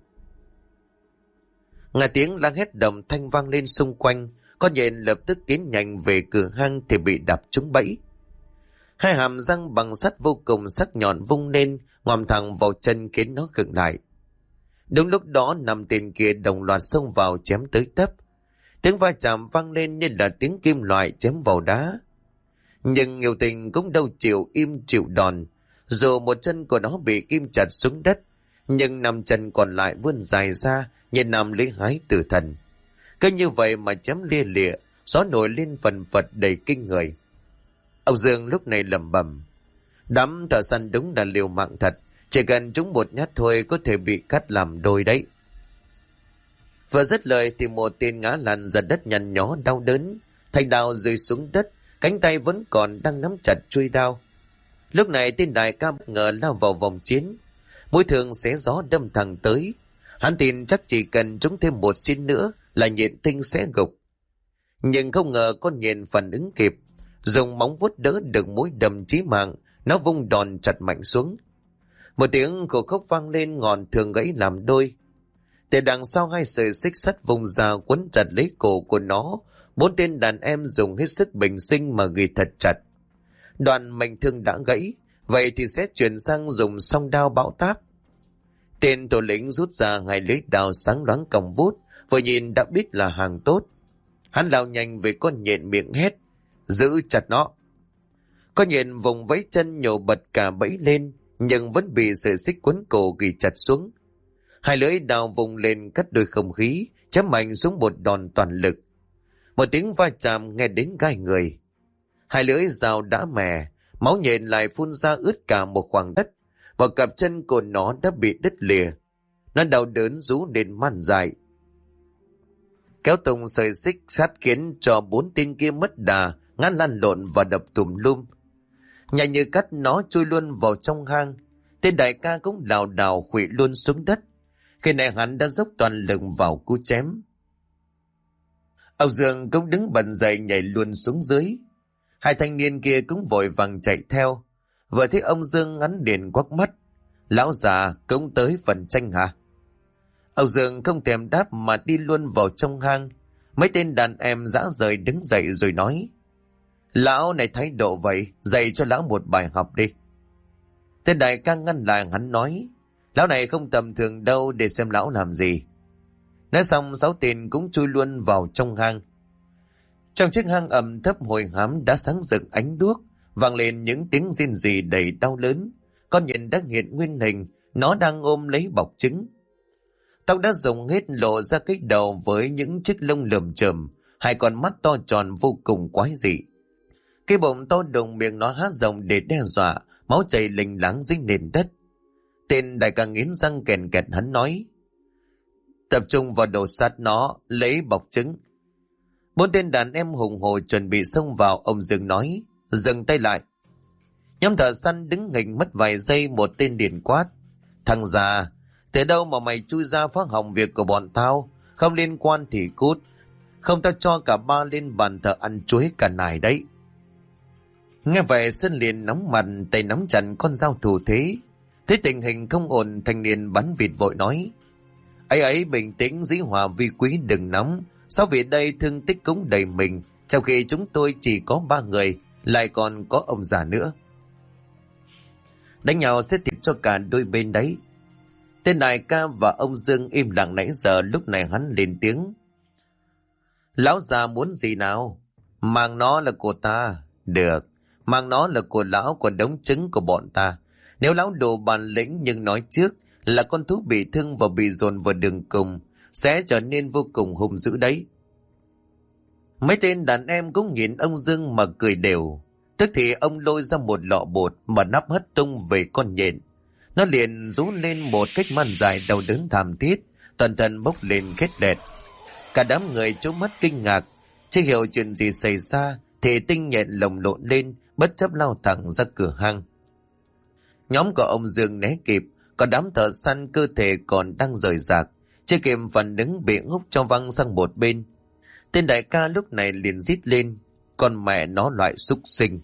Nghe tiếng la hét đồng thanh vang lên xung quanh, con nhện lập tức tiến nhanh về cửa hang thì bị đập trúng bẫy. Hai hàm răng bằng sắt vô cùng sắc nhọn vung lên, ngoằm thẳng vào chân khiến nó khựng lại. Đúng lúc đó 5 tên kia đồng loạt xông vào chém tới tấp. Tiếng va chạm vang lên như là tiếng kim loại chém vào đá. Nhưng Nghiêu Tình cũng đâu chịu im chịu đòn, dù một chân của nó bị kim chặt xuống đất, nhưng 5 chân còn lại vươn dài ra như nằm lấy hái tử thần. Cứ như vậy mà chém lia lịa, gió nổi lên phần phật đầy kinh người. Ông Dương lúc này lẩm bẩm: đám thợ săn đúng là liều mạng thật, chỉ cần trúng một nhát thôi có thể bị cắt làm đôi đấy. Vừa dứt lời thì một tên ngã lăn ra đất nhăn nhó đau đớn, thanh đao rơi xuống đất, cánh tay vẫn còn đang nắm chặt chuôi đao. Lúc này tên đại ca bất ngờ lao vào vòng chiến, mũi thương xé gió đâm thẳng tới. Hắn tin chắc chỉ cần trúng thêm một xin nữa là nhện tinh sẽ gục. Nhưng không ngờ con nhện phản ứng kịp, dùng móng vuốt đỡ được mũi đâm chí mạng, nó vung đòn chặt mạnh xuống. Một tiếng cổ khóc vang lên, ngọn thương gãy làm đôi. Từ đằng sau 2 sợi xích sắt vùng ra quấn chặt lấy cổ của nó. 4 tên đàn em dùng hết sức bình sinh mà ghi thật chặt. Đoạn mệnh thương đã gãy, vậy thì sẽ chuyển sang dùng song đao bão táp. Tên thủ lĩnh rút ra 2 lưỡi đao sáng loáng còng vút, vừa nhìn đã biết là hàng tốt. Hắn lao nhanh về con nhện, miệng hét: giữ chặt nó. Con nhện vùng vẫy chân nhổ bật cả bẫy lên, nhưng vẫn bị sợi xích quấn cổ ghi chặt xuống. 2 lưỡi đao vùng lên cắt đôi không khí, chém mạnh xuống một đòn toàn lực. Một tiếng va chạm nghe đến gai người. 2 lưỡi dao đã mè, máu nhện lại phun ra ướt cả một khoảng đất, và cặp chân của nó đã bị đứt lìa. Nó đau đớn rú lên man dại. Kéo tung sợi xích sắt khiến cho 4 tên kia mất đà, ngã lăn lộn và đập tùm lum. Nhanh như cắt nó chui luôn vào trong hang. Tên đại ca cũng lảo đảo khuỵu luôn xuống đất. Khi này hắn đã dốc toàn lực vào cú chém. Ông Dương cũng đứng bật dậy nhảy luôn xuống dưới. 2 thanh niên kia cũng vội vàng chạy theo. Vừa thấy ông Dương hắn liền quắc mắt: lão già cũng tới phần tranh hả? Ông Dương không thèm đáp mà đi luôn vào trong hang. Mấy tên đàn em rã rời đứng dậy rồi nói: lão này thái độ vậy, dạy cho lão một bài học đi. Tên đại ca ngăn lại hắn nói: lão này không tầm thường đâu, để xem lão làm gì. Nói xong 6 tên cũng chui luôn vào trong hang. Trong chiếc hang ẩm thấp hồi hám đã sáng rực ánh đuốc, vang lên những tiếng rên rỉ đầy đau đớn. Con nhện đã hiện nguyên hình, nó đang ôm lấy bọc trứng. Tóc đã rụng hết, lộ ra cái đầu với những chiếc lông lởm chởm, hai con mắt to tròn vô cùng quái dị. Cái bụng to đùng, miệng nó há rộng để đe dọa, máu chảy lình láng dưới nền đất. Tên đại ca nghiến răng kèn kẹt, hắn nói: tập trung vào đồ sát nó, lấy bọc trứng. 4 tên đàn em hùng hồ chuẩn bị xông vào. Ông Dương nói: dừng tay lại. Nhóm thợ săn đứng nghịch mất vài giây. Một tên liền quát: thằng già, từ đâu mà mày chui ra phá hỏng việc của bọn tao? Không liên quan thì cút, không tao cho cả ba lên bàn thờ ăn chuối cả nải đấy. Nghe vậy Sơn liền nóng mặt, tay nắm chặt con dao thủ thế. Thấy tình hình không ổn, thanh niên bắn vịt vội nói: ấy bình tĩnh, dĩ hòa vi quý, đừng nóng. Sao về đây thương tích cũng đầy mình, trong khi chúng tôi chỉ có 3 người, lại còn có ông già nữa. Đánh nhau sẽ thiệt cho cả đôi bên đấy. Tên đại ca và ông Dương im lặng nãy giờ, lúc này hắn lên tiếng: lão già muốn gì nào? Mang nó là của ta. Được, mang nó là của lão, của đống trứng của bọn ta. Nếu lão đủ bản lĩnh, nhưng nói trước là con thú bị thương và bị dồn vào đường cùng sẽ trở nên vô cùng hung dữ đấy. Mấy tên đàn em cũng nhìn ông Dương mà cười đều. Tức thì ông lôi ra một lọ bột mà nắp hất tung về con nhện. Nó liền rú lên một cách man dài đau đớn thảm thiết, toàn thân bốc lên khét lẹt. Cả đám người trố mắt kinh ngạc, chưa hiểu chuyện gì xảy ra thì tinh nhện lồng lộn lên, bất chấp lao thẳng ra cửa hang. Nhóm của ông Dương né kịp, còn đám thợ săn cơ thể còn đang rời rạc, chưa kịp phản ứng bị húc cho văng sang một bên. Tên đại ca lúc này liền rít lên: con mẹ nó, loại súc sinh!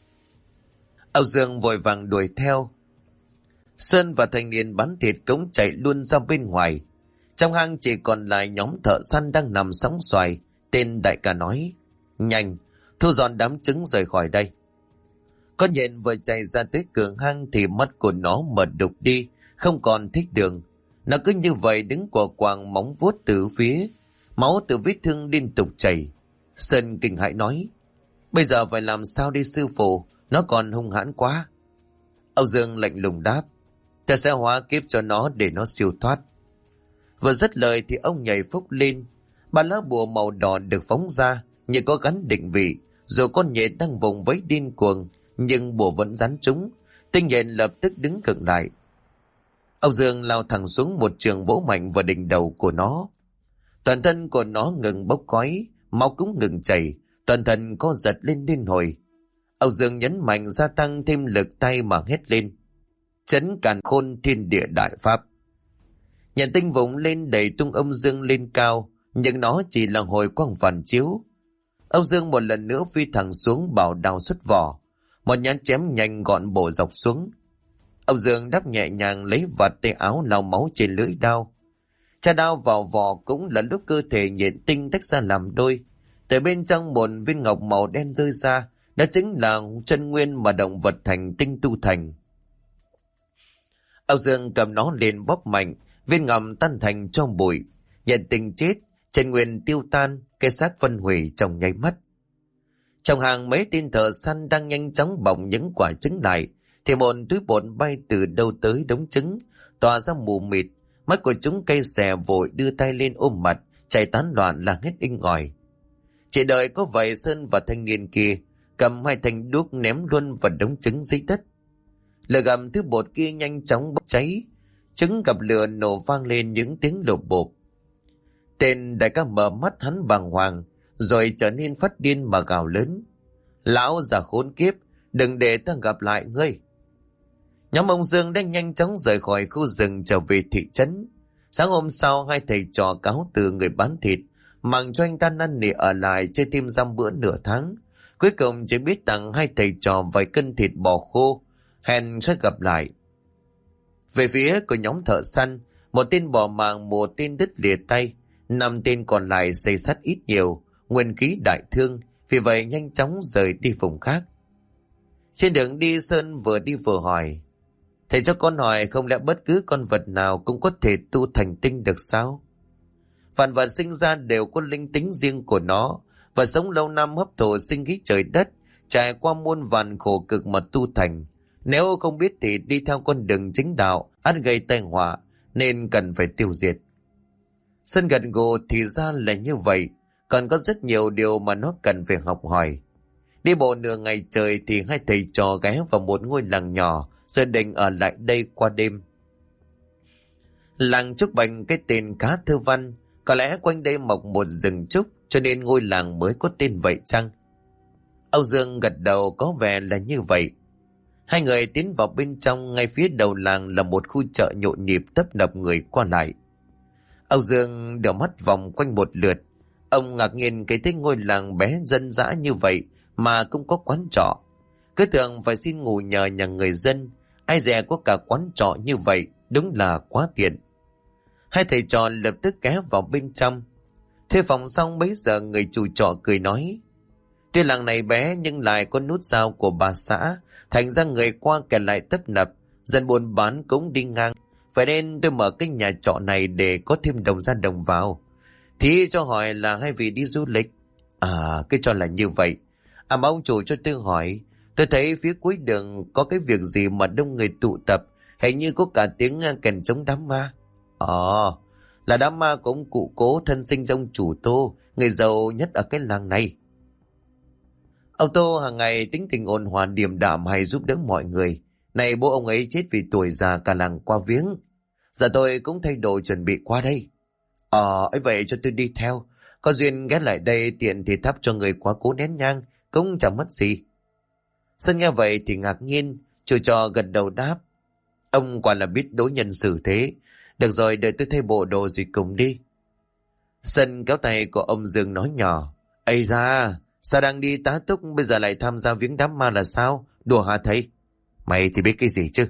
Ông Dương vội vàng đuổi theo. Sơn và thanh niên bán thịt cũng chạy luôn ra bên ngoài. Trong hang chỉ còn lại nhóm thợ săn đang nằm sóng xoài. Tên đại ca nói: nhanh, thu dọn đám trứng rời khỏi đây. Con nhện vừa chạy ra tới cửa hang thì mắt của nó mở đục đi, không còn thích đường. Nó cứ như vậy đứng quờ quàng, móng vuốt từ phía, máu từ vết thương liên tục chảy. Sơn kinh hãi nói: bây giờ phải làm sao đi sư phụ, nó còn hung hãn quá. Ông Dương lạnh lùng đáp: ta sẽ hóa kiếp cho nó để nó siêu thoát. Vừa dứt lời thì ông nhảy phúc lên, 3 lá bùa màu đỏ được phóng ra như có gắn định vị. Dù con nhện đang vùng vẫy điên cuồng, nhưng bùa vẫn dán trúng. Tinh nhện lập tức đứng khựng lại. Ông Dương lao thẳng xuống một trường vỗ mạnh vào đỉnh đầu của nó. Toàn thân của nó ngừng bốc khói, máu cũng ngừng chảy, toàn thân co giật lên liên hồi. Ông Dương nhấn mạnh gia tăng thêm lực tay mà hét lên: chấn càn khôn thiên địa đại pháp. Nhện tinh vùng lên đẩy tung ông Dương lên cao, nhưng nó chỉ là hồi quang phản chiếu. Ông Dương một lần nữa phi thẳng xuống, bảo đao xuất vỏ, một nhát chém nhanh gọn bổ dọc xuống. Ông Dương đắp nhẹ nhàng lấy vạt tay áo lau máu trên lưỡi đao. Cha đao vào vỏ cũng là lúc cơ thể nhện tinh tách ra làm đôi. Từ bên trong một viên ngọc màu đen rơi ra, đó chính là chân nguyên mà động vật thành tinh tu thành. Ông Dương cầm nó lên bóp mạnh, viên ngọc tan thành trong bụi. Nhện tinh chết, chân nguyên tiêu tan, cái xác phân hủy trong nháy mắt. Trong hàng mấy tên thợ săn đang nhanh chóng bọc những quả trứng lại, thì một túi bột bay từ đâu tới đống trứng, tỏa ra mù mịt. Mắt của chúng cay xè, vội đưa tay lên ôm mặt, chạy tán loạn là hết inh ỏi. Chỉ đợi có vậy, Sơn và thanh niên kia cầm 2 thanh đuốc ném luôn vào đống trứng dưới đất. Lửa gầm thứ bột kia nhanh chóng bốc cháy, trứng gặp lửa nổ vang lên những tiếng lộp bộp. Tên đại ca mở mắt, hắn bàng hoàng, rồi trở nên phát điên mà gào lớn: lão già khốn kiếp, đừng để ta gặp lại ngươi! Nhóm ông Dương đã nhanh chóng rời khỏi khu rừng trở về thị trấn. Sáng hôm sau, 2 thầy trò cáo từ người bán thịt, mặc cho anh ta năn nỉ ở lại chơi thêm dăm bữa nửa tháng. Cuối cùng chỉ biết tặng 2 thầy trò vài cân thịt bò khô, hẹn sẽ gặp lại. Về phía của nhóm thợ săn, 1 tên bỏ mạng, 1 tên đứt lìa tay, 5 tên còn lại xây sắt ít nhiều, nguyên khí đại thương, vì vậy nhanh chóng rời đi vùng khác. Trên đường đi, Sơn vừa đi vừa hỏi: thầy cho con hỏi, không lẽ bất cứ con vật nào cũng có thể tu thành tinh được sao? Vạn vật sinh ra đều có linh tính riêng của nó, và sống lâu năm hấp thụ sinh khí trời đất, trải qua muôn vàn khổ cực mà tu thành. Nếu không biết thì đi theo con đường chính đạo, ắt gây tai họa, nên cần phải tiêu diệt. Sơn gật gù, thì ra là như vậy, còn có rất nhiều điều mà nó cần phải học hỏi. Đi bộ nửa ngày trời thì hai thầy trò ghé vào một ngôi làng nhỏ, dự định ở lại đây qua đêm. Làng Trúc Bạch cái tên khá thơ văn, có lẽ quanh đây mọc một rừng trúc cho nên ngôi làng mới có tên vậy chăng? Âu Dương gật đầu, có vẻ là như vậy. Hai người tiến vào bên trong, ngay phía đầu làng là một khu chợ nhộn nhịp tấp nập người qua lại. Âu Dương đảo mắt vòng quanh một lượt. Ông ngạc nhiên cái thấy ngôi làng bé dân dã như vậy mà cũng có quán trọ. Cứ tưởng phải xin ngủ nhờ nhà người dân, ai dè có cả quán trọ như vậy, đúng là quá tiện. Hai thầy trò lập tức ghé vào bên trong. Thuê phòng xong bấy giờ người chủ trọ cười nói: tuy làng này bé nhưng lại có nút giao của bà xã, thành ra người qua kẻ lại tấp nập, dân buôn bán cũng đi ngang. Vậy nên tôi mở cái nhà trọ này để có thêm đồng ra đồng vào. Thì cho hỏi là hai vị đi du lịch? À, cái cho là như vậy. À mà ông chủ cho tôi hỏi, tôi thấy phía cuối đường có cái việc gì mà đông người tụ tập, hình như có cả tiếng kèn trống đám ma. Là đám ma của ông cụ cố thân sinh ông chủ Tô, người giàu nhất ở cái làng này. Ông Tô hàng ngày tính tình ôn hòa điềm đạm, hay giúp đỡ mọi người. Này bố ông ấy chết vì tuổi già, cả làng qua viếng. Giờ tôi cũng thay đồ chuẩn bị qua đây. Ấy vậy cho tôi đi theo. Có duyên ghé lại đây tiện thì thắp cho người quá cố nén nhang, cũng chẳng mất gì. Sơn nghe vậy thì ngạc nhiên, chủ trò gật đầu đáp: ông quả là biết đối nhân xử thế. Được rồi, đợi tôi thay bộ đồ rồi cùng đi. Sơn kéo tay của ông Dương nói nhỏ: ây da, sao đang đi tá túc bây giờ lại tham gia viếng đám ma là sao? Đùa hả thầy? Mày thì biết cái gì chứ?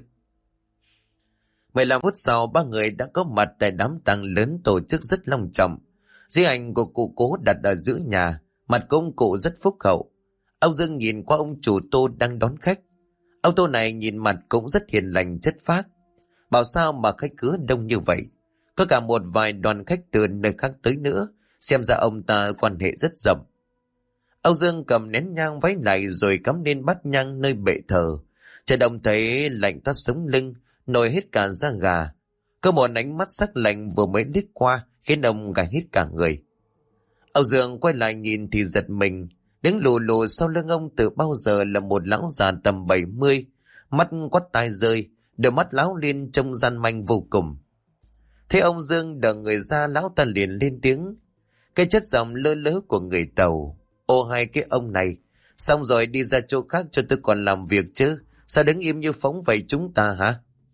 15 phút sau, ba người đã có mặt tại đám tang lớn tổ chức rất long trọng. Di ảnh của cụ cố đặt ở giữa nhà, mặt của ông cụ rất phúc hậu. Ông Dương nhìn qua ông chủ Tô đang đón khách. Ông Tô này nhìn mặt cũng rất hiền lành chất phác. Bảo sao mà khách khứa đông như vậy? Có cả một vài đoàn khách từ nơi khác tới nữa, xem ra ông ta quan hệ rất rộng. Ông Dương cầm nén nhang vái lại rồi cắm lên bát nhang nơi bệ thờ. Trời đông thấy lạnh toát sống lưng, nổi hết cả da gà. Có một ánh mắt sắc lạnh vừa mới liếc qua khiến ông gãi hết cả người. Ông Dương quay lại nhìn thì giật mình. Đứng lù lù sau lưng ông từ bao giờ là một lão già tầm 70, mắt quắt tai rơi, đôi mắt láo liên trông gian manh vô cùng. Thế ông Dương đờ người ra, lão ta liền lên tiếng. Cái chất giọng lơ lớ của người Tàu: ô hai cái ông này, xong rồi đi ra chỗ khác cho tôi còn làm việc chứ, sao đứng im như phóng vậy chúng ta hả?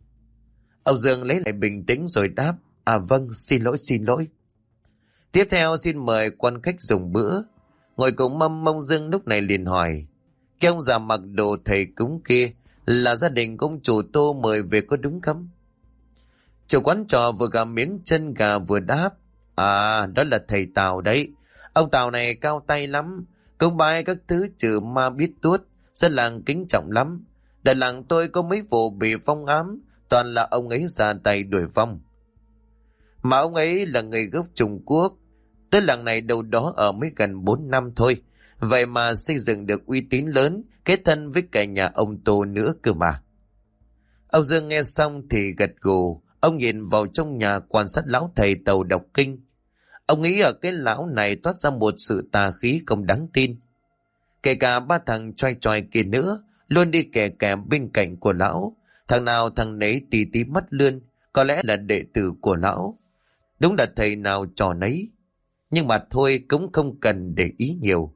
Ông Dương lấy lại bình tĩnh rồi đáp: à vâng, xin lỗi. Tiếp theo xin mời quan khách dùng bữa. Ngồi cùng mâm, ông Dương lúc này liền hỏi: cái ông già mặc đồ thầy cúng kia là gia đình của ông chủ Tô mời về có đúng không? Chủ quán trò vừa gặm miếng chân gà vừa đáp: à, đó là thầy Tào đấy. Ông Tào này cao tay lắm, công bài các thứ trừ ma biết tuốt, dân làng kính trọng lắm. Đại làng tôi có mấy vụ bị vong ám, toàn là ông ấy ra tay đuổi vong. Mà ông ấy là người gốc Trung Quốc, tới làng này đâu đó ở mới gần 4 năm thôi, vậy mà xây dựng được uy tín lớn, kết thân với cả nhà ông Tô nữa cơ mà. Ông Dương nghe xong thì gật gù. Ông nhìn vào trong nhà quan sát lão thầy Tàu đọc kinh. Ông nghĩ ở cái lão này toát ra một sự tà khí không đáng tin. Kể cả ba thằng choai choai kia nữa, luôn đi kè kè bên cạnh của lão. Thằng nào thằng nấy tí tí mắt lươn, có lẽ là đệ tử của lão. Đúng là thầy nào trò nấy. Nhưng mà thôi, cũng không cần để ý nhiều.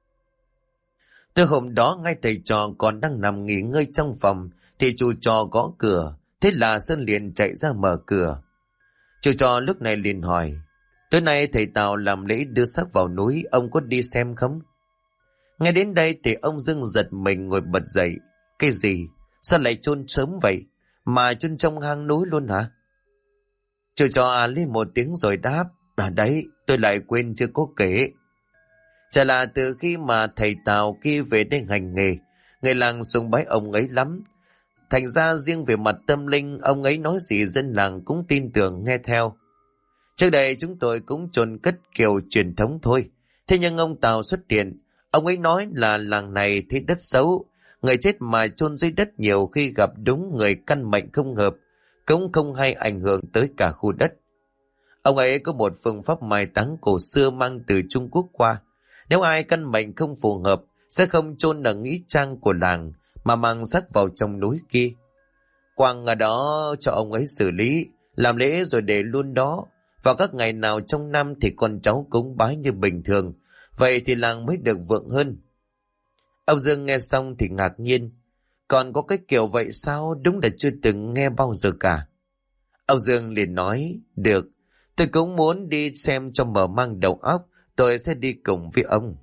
Từ hôm đó ngay thầy trò còn đang nằm nghỉ ngơi trong phòng thì chủ trò gõ cửa. Thế là Sơn liền chạy ra mở cửa. Chủ trò lúc này liền hỏi: tối nay thầy Tào làm lễ đưa xác vào núi, ông có đi xem không? Nghe đến đây thì ông Dương giật mình ngồi bật dậy. Cái gì? Sao lại chôn sớm vậy? Mà chôn trong hang núi luôn hả? Chủ trò lên một tiếng rồi đáp: à đấy, tôi lại quên chưa có kể. Chả là từ khi mà thầy Tào kia về đây hành nghề, người làng sùng bái ông ấy lắm. Thành ra riêng về mặt tâm linh, ông ấy nói gì dân làng cũng tin tưởng nghe theo. Trước đây chúng tôi cũng chôn cất kiểu truyền thống thôi. Thế nhưng ông Tào xuất hiện, ông ấy nói là làng này thấy đất xấu, người chết mà chôn dưới đất nhiều khi gặp đúng người căn mệnh không hợp, cũng không hay ảnh hưởng tới cả khu đất. Ông ấy có một phương pháp mai táng cổ xưa mang từ Trung Quốc qua. Nếu ai căn mệnh không phù hợp, sẽ không chôn ở nghĩa trang của làng, mà mang xác vào trong núi kia. Quang ở đó cho ông ấy xử lý, làm lễ rồi để luôn đó. Vào các ngày nào trong năm thì con cháu cúng bái như bình thường, vậy thì làng mới được vượng hơn. Ông Dương nghe xong thì ngạc nhiên. Còn có cái kiểu vậy sao, đúng là chưa từng nghe bao giờ cả. Ông Dương liền nói, được, tôi cũng muốn đi xem cho mở mang đầu óc, tôi sẽ đi cùng với ông.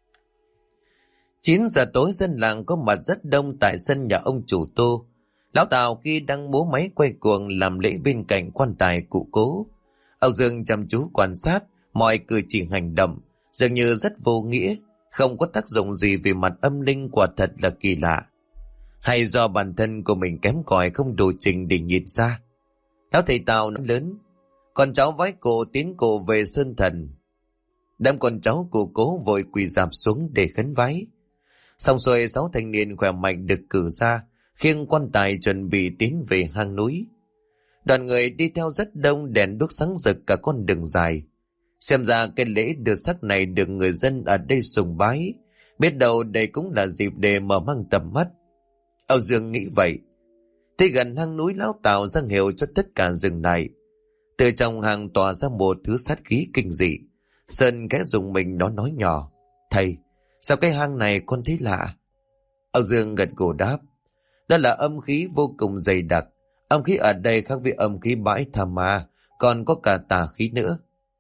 9 giờ tối dân làng có mặt rất đông tại sân nhà ông chủ Tô. Lão Tào kia đang múa máy quay cuồng làm lễ bên cạnh quan tài cụ cố. Ông Dương chăm chú quan sát mọi cử chỉ hành động, dường như rất vô nghĩa, không có tác dụng gì về mặt âm linh, quả thật là kỳ lạ. Hay do bản thân của mình kém cỏi không đủ trình để nhìn ra. Lão thầy Tào nói lớn, con cháu vái cổ tiến cổ về sơn thần. Đám con cháu cụ cố vội quỳ rạp xuống để khấn vái. Xong xuôi 6 thanh niên khỏe mạnh được cử ra, khiêng quan tài chuẩn bị tiến về hang núi. Đoàn người đi theo rất đông, đèn đuốc sáng rực cả con đường dài. Xem ra cái lễ đưa xác này được người dân ở đây sùng bái, biết đâu đây cũng là dịp để mở mang tầm mắt. Âu Dương nghĩ vậy. Tới gần hang núi, lão Tào ra hiệu cho tất cả dừng lại. Từ trong hang tỏa ra một thứ sát khí kinh dị. Sơn cái dùng mình nó nói nhỏ, thầy, sao cái hang này con thấy lạ? Âu Dương gật gù đáp, đó là âm khí vô cùng dày đặc. Âm khí ở đây khác với âm khí bãi Tha Ma, còn có cả tà khí nữa.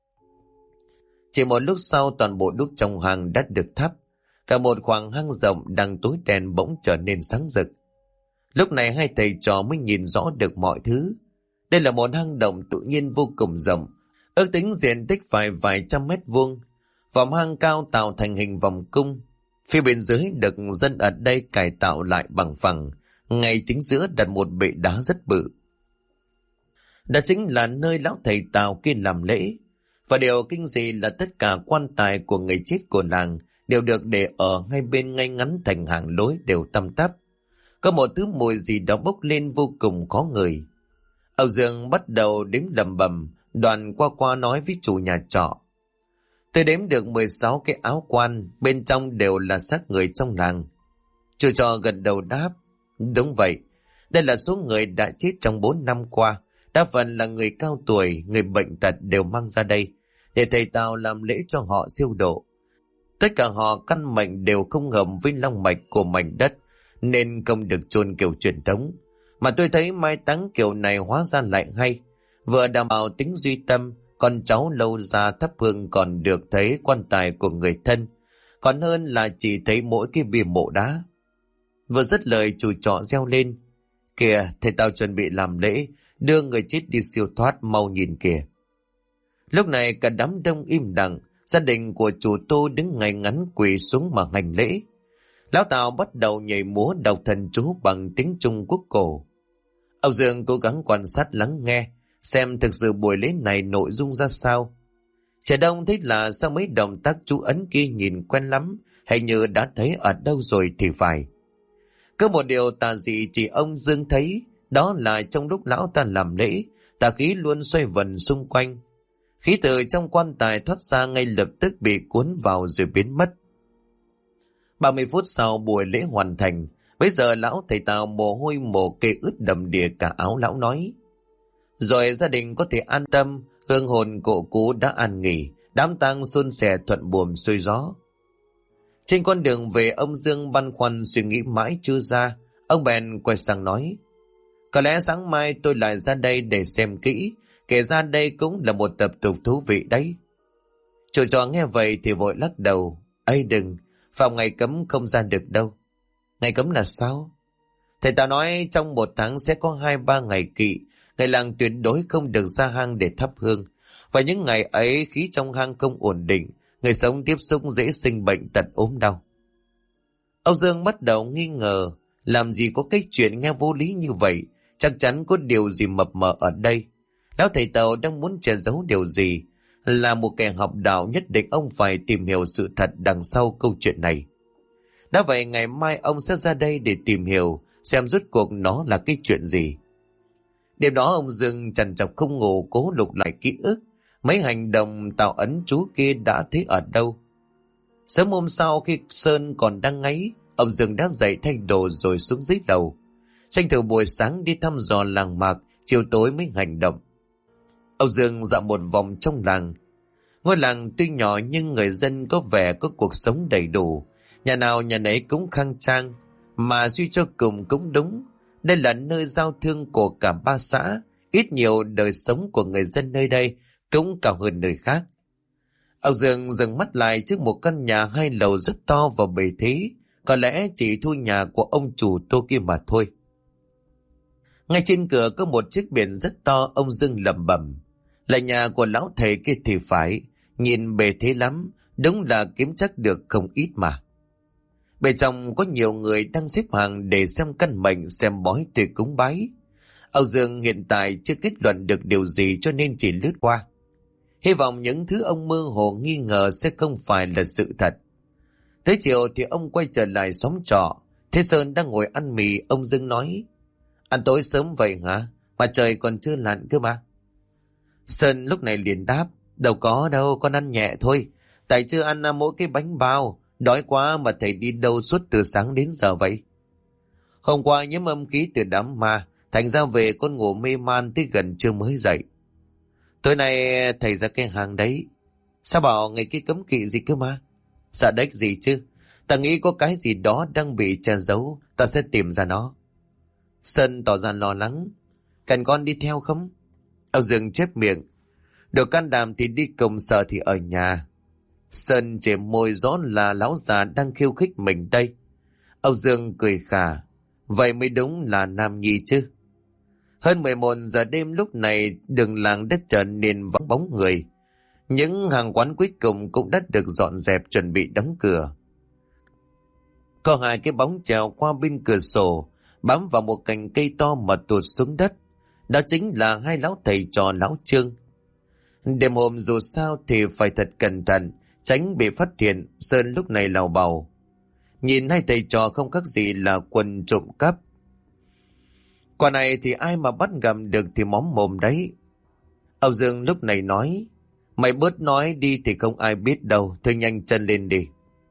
Chỉ một lúc sau, toàn bộ đuốc trong hang đã được thắp. Cả một khoảng hang rộng đang tối đen bỗng trở nên sáng rực. Lúc này hai thầy trò mới nhìn rõ được mọi thứ. Đây là một hang động tự nhiên vô cùng rộng, ước tính diện tích phải vài trăm mét vuông. Vòng hang cao tạo thành hình vòng cung. Phía bên dưới được dân ở đây cải tạo lại bằng phẳng. Ngay chính giữa đặt một bệ đá rất bự. Đó chính là nơi lão thầy Tào kia làm lễ. Và điều kinh dị là tất cả quan tài của người chết của làng đều được để ở ngay bên ngay ngắn thành hàng lối đều tăm tắp. Có một thứ mùi gì đó bốc lên vô cùng khó ngửi. Âu Dương bắt đầu đếm lầm bầm, đoàn qua nói với chủ nhà trọ. Tôi đếm được 16 cái áo quan, bên trong đều là xác người trong làng. Chủ trọ gật đầu đáp, đúng vậy, đây là số người đã chết trong 4 năm qua, đa phần là người cao tuổi, người bệnh tật đều mang ra đây, để thầy Tào làm lễ cho họ siêu độ. Tất cả họ căn mệnh đều không hợp với long mạch của mảnh đất, nên không được chôn kiểu truyền thống. Mà tôi thấy mai táng kiểu này hóa ra lại hay, vừa đảm bảo tính duy tâm, con cháu lâu ra thắp hương còn được thấy quan tài của người thân, còn hơn là chỉ thấy mỗi cái bia mộ đá. Vừa dứt lời, chủ trọ reo lên, kìa, thầy Tào chuẩn bị làm lễ, đưa người chết đi siêu thoát, mau nhìn kìa. Lúc này cả đám đông im lặng, gia đình của chủ Tô đứng ngay ngắn quỳ xuống mà hành lễ. Lão Tào bắt đầu nhảy múa đọc thần chú bằng tiếng Trung Quốc cổ. Âu Dương cố gắng quan sát lắng nghe, xem thực sự buổi lễ này nội dung ra sao. Trẻ đông thấy là sao mấy động tác chú ấn kia nhìn quen lắm, hình như đã thấy ở đâu rồi thì phải. Có một điều tà dị chỉ ông Dương thấy, đó là trong lúc lão ta làm lễ, tà khí luôn xoay vần xung quanh. Khí từ trong quan tài thoát ra ngay lập tức bị cuốn vào rồi biến mất. 30 phút sau buổi lễ hoàn thành, bây giờ lão thầy Tào mồ hôi mồ kê ướt đầm đìa cả áo. Lão nói, rồi gia đình có thể an tâm, hương hồn cộ cũ đã an nghỉ, đám tang suôn sẻ thuận buồm xuôi gió. Trên con đường về, ông Dương băn khoăn suy nghĩ mãi chưa ra. Ông bèn quay sang nói, có lẽ sáng mai tôi lại ra đây để xem kỹ, kể ra đây cũng là một tập tục thú vị đấy. Chủ trọ nghe vậy thì vội lắc đầu, ấy đừng, phòng ngày cấm không ra được đâu. Ngày cấm là sao? Thầy ta nói trong 1 tháng sẽ có 2-3 ngày kỵ, người làng tuyệt đối không được ra hang để thắp hương. Và những ngày ấy khí trong hang không ổn định, người sống tiếp xúc dễ sinh bệnh tật ốm đau. Âu Dương bắt đầu nghi ngờ, làm gì có cái chuyện nghe vô lý như vậy, chắc chắn có điều gì mập mờ ở đây. Lão thầy Tàu đang muốn che giấu điều gì. Là một kẻ học đạo, nhất định ông phải tìm hiểu sự thật đằng sau câu chuyện này. Đã vậy ngày mai ông sẽ ra đây để tìm hiểu xem rốt cuộc nó là cái chuyện gì. Đêm đó ông Dương trằn trọc không ngủ, cố lục lại ký ức mấy hành động tạo ấn chú kia đã thấy ở đâu. Sớm hôm sau khi Sơn còn đang ngáy, ông Dương đã dậy thay đồ rồi xuống dưới lầu. Tranh thủ buổi sáng đi thăm dò làng mạc, chiều tối mới hành động. Ông Dương dạo một vòng trong làng. Ngôi làng tuy nhỏ nhưng người dân có vẻ có cuộc sống đầy đủ. Nhà nào nhà nấy cũng khang trang, mà suy cho cùng cũng đúng. Đây là nơi giao thương của cả ba xã, ít nhiều đời sống của người dân nơi đây cũng cao hơn nơi khác. Ông Dương dừng mắt lại trước một căn nhà 2 lầu rất to và bề thế, có lẽ chỉ thu nhà của ông chủ Tô kia mà thôi. Ngay trên cửa có một chiếc biển rất to, ông Dương lẩm bẩm. Là nhà của lão thầy kia thì phải, nhìn bề thế lắm, đúng là kiếm chắc được không ít mà. Bên trong có nhiều người đang xếp hàng để xem căn mệnh, xem bói tuyệt cúng bái. Ông Dương hiện tại chưa kết luận được điều gì cho nên chỉ lướt qua. Hy vọng những thứ ông mơ hồ nghi ngờ sẽ không phải là sự thật. Tới chiều thì ông quay trở lại xóm trọ. Thế Sơn đang ngồi ăn mì, ông Dương nói. Ăn tối sớm vậy hả? Mà trời còn chưa lặn cơ mà. Sơn lúc này liền đáp. Đâu có đâu, con ăn nhẹ thôi. Tại chưa ăn mỗi cái bánh bao. Đói quá mà thầy đi đâu suốt từ sáng đến giờ vậy? Hôm qua nhiễm âm khí từ đám ma, thành ra về con ngủ mê man tới gần trưa mới dậy. Tối nay thầy ra cái hàng đấy. Sao bảo ngày kia cấm kỵ gì cơ mà? Sợ đếch gì chứ? Ta nghĩ có cái gì đó đang bị che giấu, ta sẽ tìm ra nó. Sơn tỏ ra lo lắng. Cần con đi theo không? Ông Dương chép miệng. Đồ can đảm thì đi cùng, sợ thì ở nhà. Sơn chỉ môi rõ là lão già đang khiêu khích mình đây. Ông Dương cười khà. Vậy mới đúng là nam nhi chứ. Hơn 11 giờ đêm lúc này đường làng đã trở nên vắng bóng người. Những hàng quán cuối cùng cũng đã được dọn dẹp chuẩn bị đóng cửa. Có 2 cái bóng trèo qua bên cửa sổ, bám vào một cành cây to mà tụt xuống đất. Đó chính là 2 lão thầy trò lão Trương. Đêm hôm dù sao thì phải thật cẩn thận, tránh bị phát hiện. Sơn lúc này lào bào. Nhìn 2 thầy trò không khác gì là quần trộm cắp. Quả này thì ai mà bắt gặp được thì móm mồm đấy. Ông Dương lúc này nói. Mày bớt nói đi thì không ai biết đâu. Thôi nhanh chân lên đi.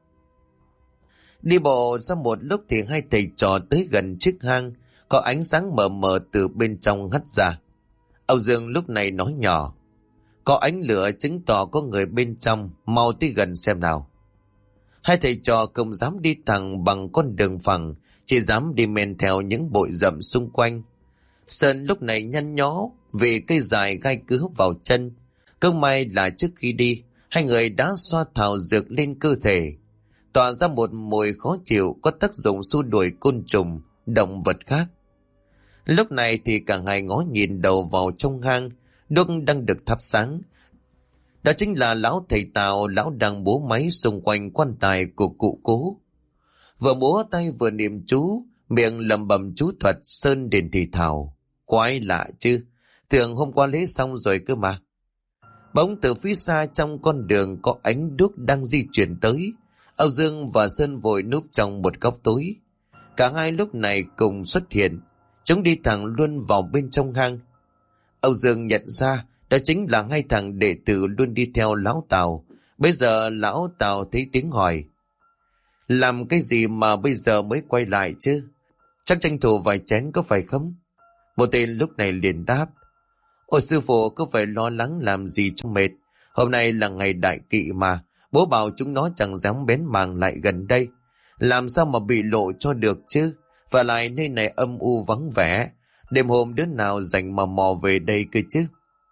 Đi bộ ra một lúc thì 2 thầy trò tới gần chiếc hang. Có ánh sáng mờ mờ từ bên trong hắt ra. Ông Dương lúc này nói nhỏ. Có ánh lửa chứng tỏ có người bên trong. Mau tới gần xem nào. 2 thầy trò không dám đi thẳng bằng con đường phẳng, chỉ dám đi men theo những bụi rậm xung quanh. Sơn lúc này nhăn nhó vì cây dài gai cứa vào chân. Không may là trước khi đi, 2 người đã xoa thảo dược lên cơ thể, tỏa ra một mùi khó chịu có tác dụng xua đuổi côn trùng, động vật khác. Lúc này thì cả 2 ngó nhìn đầu vào trong hang, đuốc đang được thắp sáng. Đó chính là lão thầy Tào, lão đang búa máy xung quanh quan tài của cụ Cố. Vừa múa tay vừa niệm chú, miệng lẩm bẩm chú thuật. Sơn đền thì thào. Quái lạ chứ, tưởng hôm qua lễ xong rồi cơ mà. Bỗng từ phía xa trong con đường có ánh đuốc đang di chuyển tới. Âu Dương và Sơn vội núp trong một góc tối. Cả 2 lúc này cùng xuất hiện. Chúng đi thẳng luôn vào bên trong hang. Âu Dương nhận ra đó chính là 2 thằng đệ tử luôn đi theo lão Tào. Bây giờ lão Tào thấy tiếng hỏi. Làm cái gì mà bây giờ mới quay lại chứ? Chắc tranh thủ vài chén có phải không? Một tên lúc này liền đáp. Ôi sư phụ cứ phải lo lắng làm gì cho mệt. Hôm nay là ngày đại kỵ mà. Bố bảo chúng nó chẳng dám bén màng lại gần đây. Làm sao mà bị lộ cho được chứ? Và lại nơi này âm u vắng vẻ. Đêm hôm đứa nào rảnh mà mò về đây cơ chứ?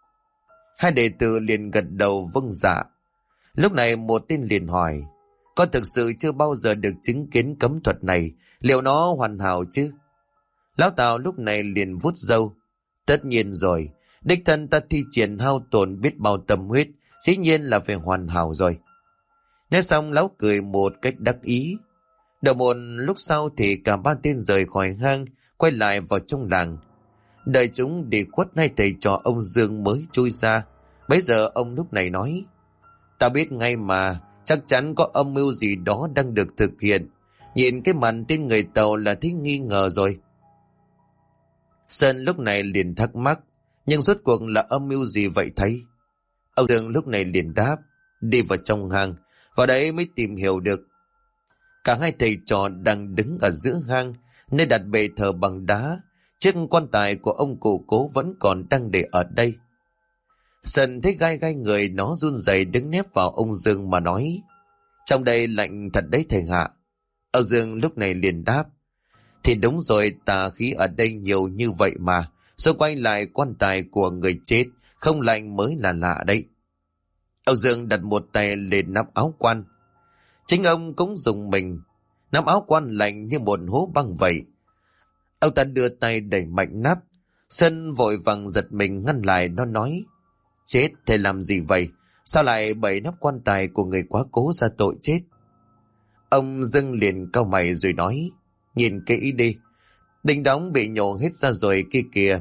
2 đệ tử liền gật đầu vâng dạ. Lúc này một tên liền hỏi. Con thực sự chưa bao giờ được chứng kiến cấm thuật này. Liệu nó hoàn hảo chứ? Lão Tào lúc này liền vuốt râu. Tất nhiên rồi. Đích thân ta thi triển hao tổn biết bao tâm huyết. Dĩ nhiên là phải hoàn hảo rồi. Nói xong lão cười một cách đắc ý. Đợi một lúc sau thì cả 3 tên rời khỏi hang, quay lại vào trong làng. Đợi chúng đi khuất, hai thầy trò ông Dương mới chui ra. Bấy giờ ông lúc này nói: "Ta biết ngay mà, chắc chắn có âm mưu gì đó đang được thực hiện. Nhìn cái màn trên người Tàu là thấy nghi ngờ rồi." Sơn lúc này liền thắc mắc: "Nhưng rốt cuộc là âm mưu gì vậy thầy?" Ông Dương lúc này liền đáp: "Đi vào trong hang, vào đấy mới tìm hiểu được." Cả hai thầy trò đang đứng ở giữa hang, nơi đặt bệ thờ bằng đá. Chiếc quan tài của ông cụ Cố vẫn còn đang để ở đây. Sơn thấy gai gai người, nó run rẩy đứng nép vào ông Dương mà nói: "Trong đây lạnh thật đấy thầy hạ." Ông Dương lúc này liền đáp: "Thì đúng rồi, tà khí ở đây nhiều như vậy mà. Rồi quay lại quan tài của người chết, không lạnh mới là lạ đấy." Ông Dương đặt một tay lên nắp áo quan. Chính ông cũng dùng mình. Nắp áo quan lạnh như một hố băng vậy. Ông ta đưa tay đẩy mạnh nắp. Sơn vội vàng giật mình ngăn lại, nó nói: "Chết, thầy làm gì vậy? Sao lại bày nắp quan tài của người quá cố ra tội chết?" Ông Dương liền cau mày rồi nói: "Nhìn kỹ đi, đinh đóng bị nhổ hết ra rồi kia kìa."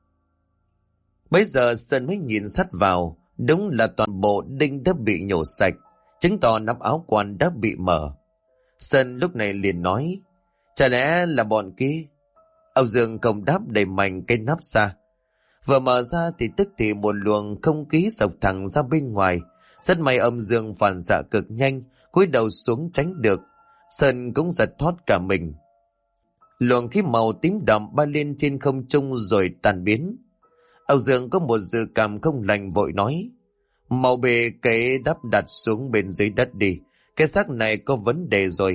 Bây giờ Sơn mới nhìn sát vào, đúng là toàn bộ đinh đã bị nhổ sạch, chứng tỏ nắp áo quan đã bị mở. Sơn lúc này liền nói: "Chả lẽ là bọn kia?" Ông Dương không đáp, đẩy mạnh cái nắp ra. Vừa mở ra thì tức thì một luồng không khí sộc thẳng ra bên ngoài. Rất may ông Dương phản xạ cực nhanh, cúi đầu xuống tránh được. Sơn cũng giật thót cả mình. Luồng khí màu tím đậm bay lên trên không trung rồi tan biến. Ông Dương có một dự cảm không lành, vội nói: "Mau bê cái đắp đặt xuống bên dưới đất đi, cái xác này có vấn đề rồi."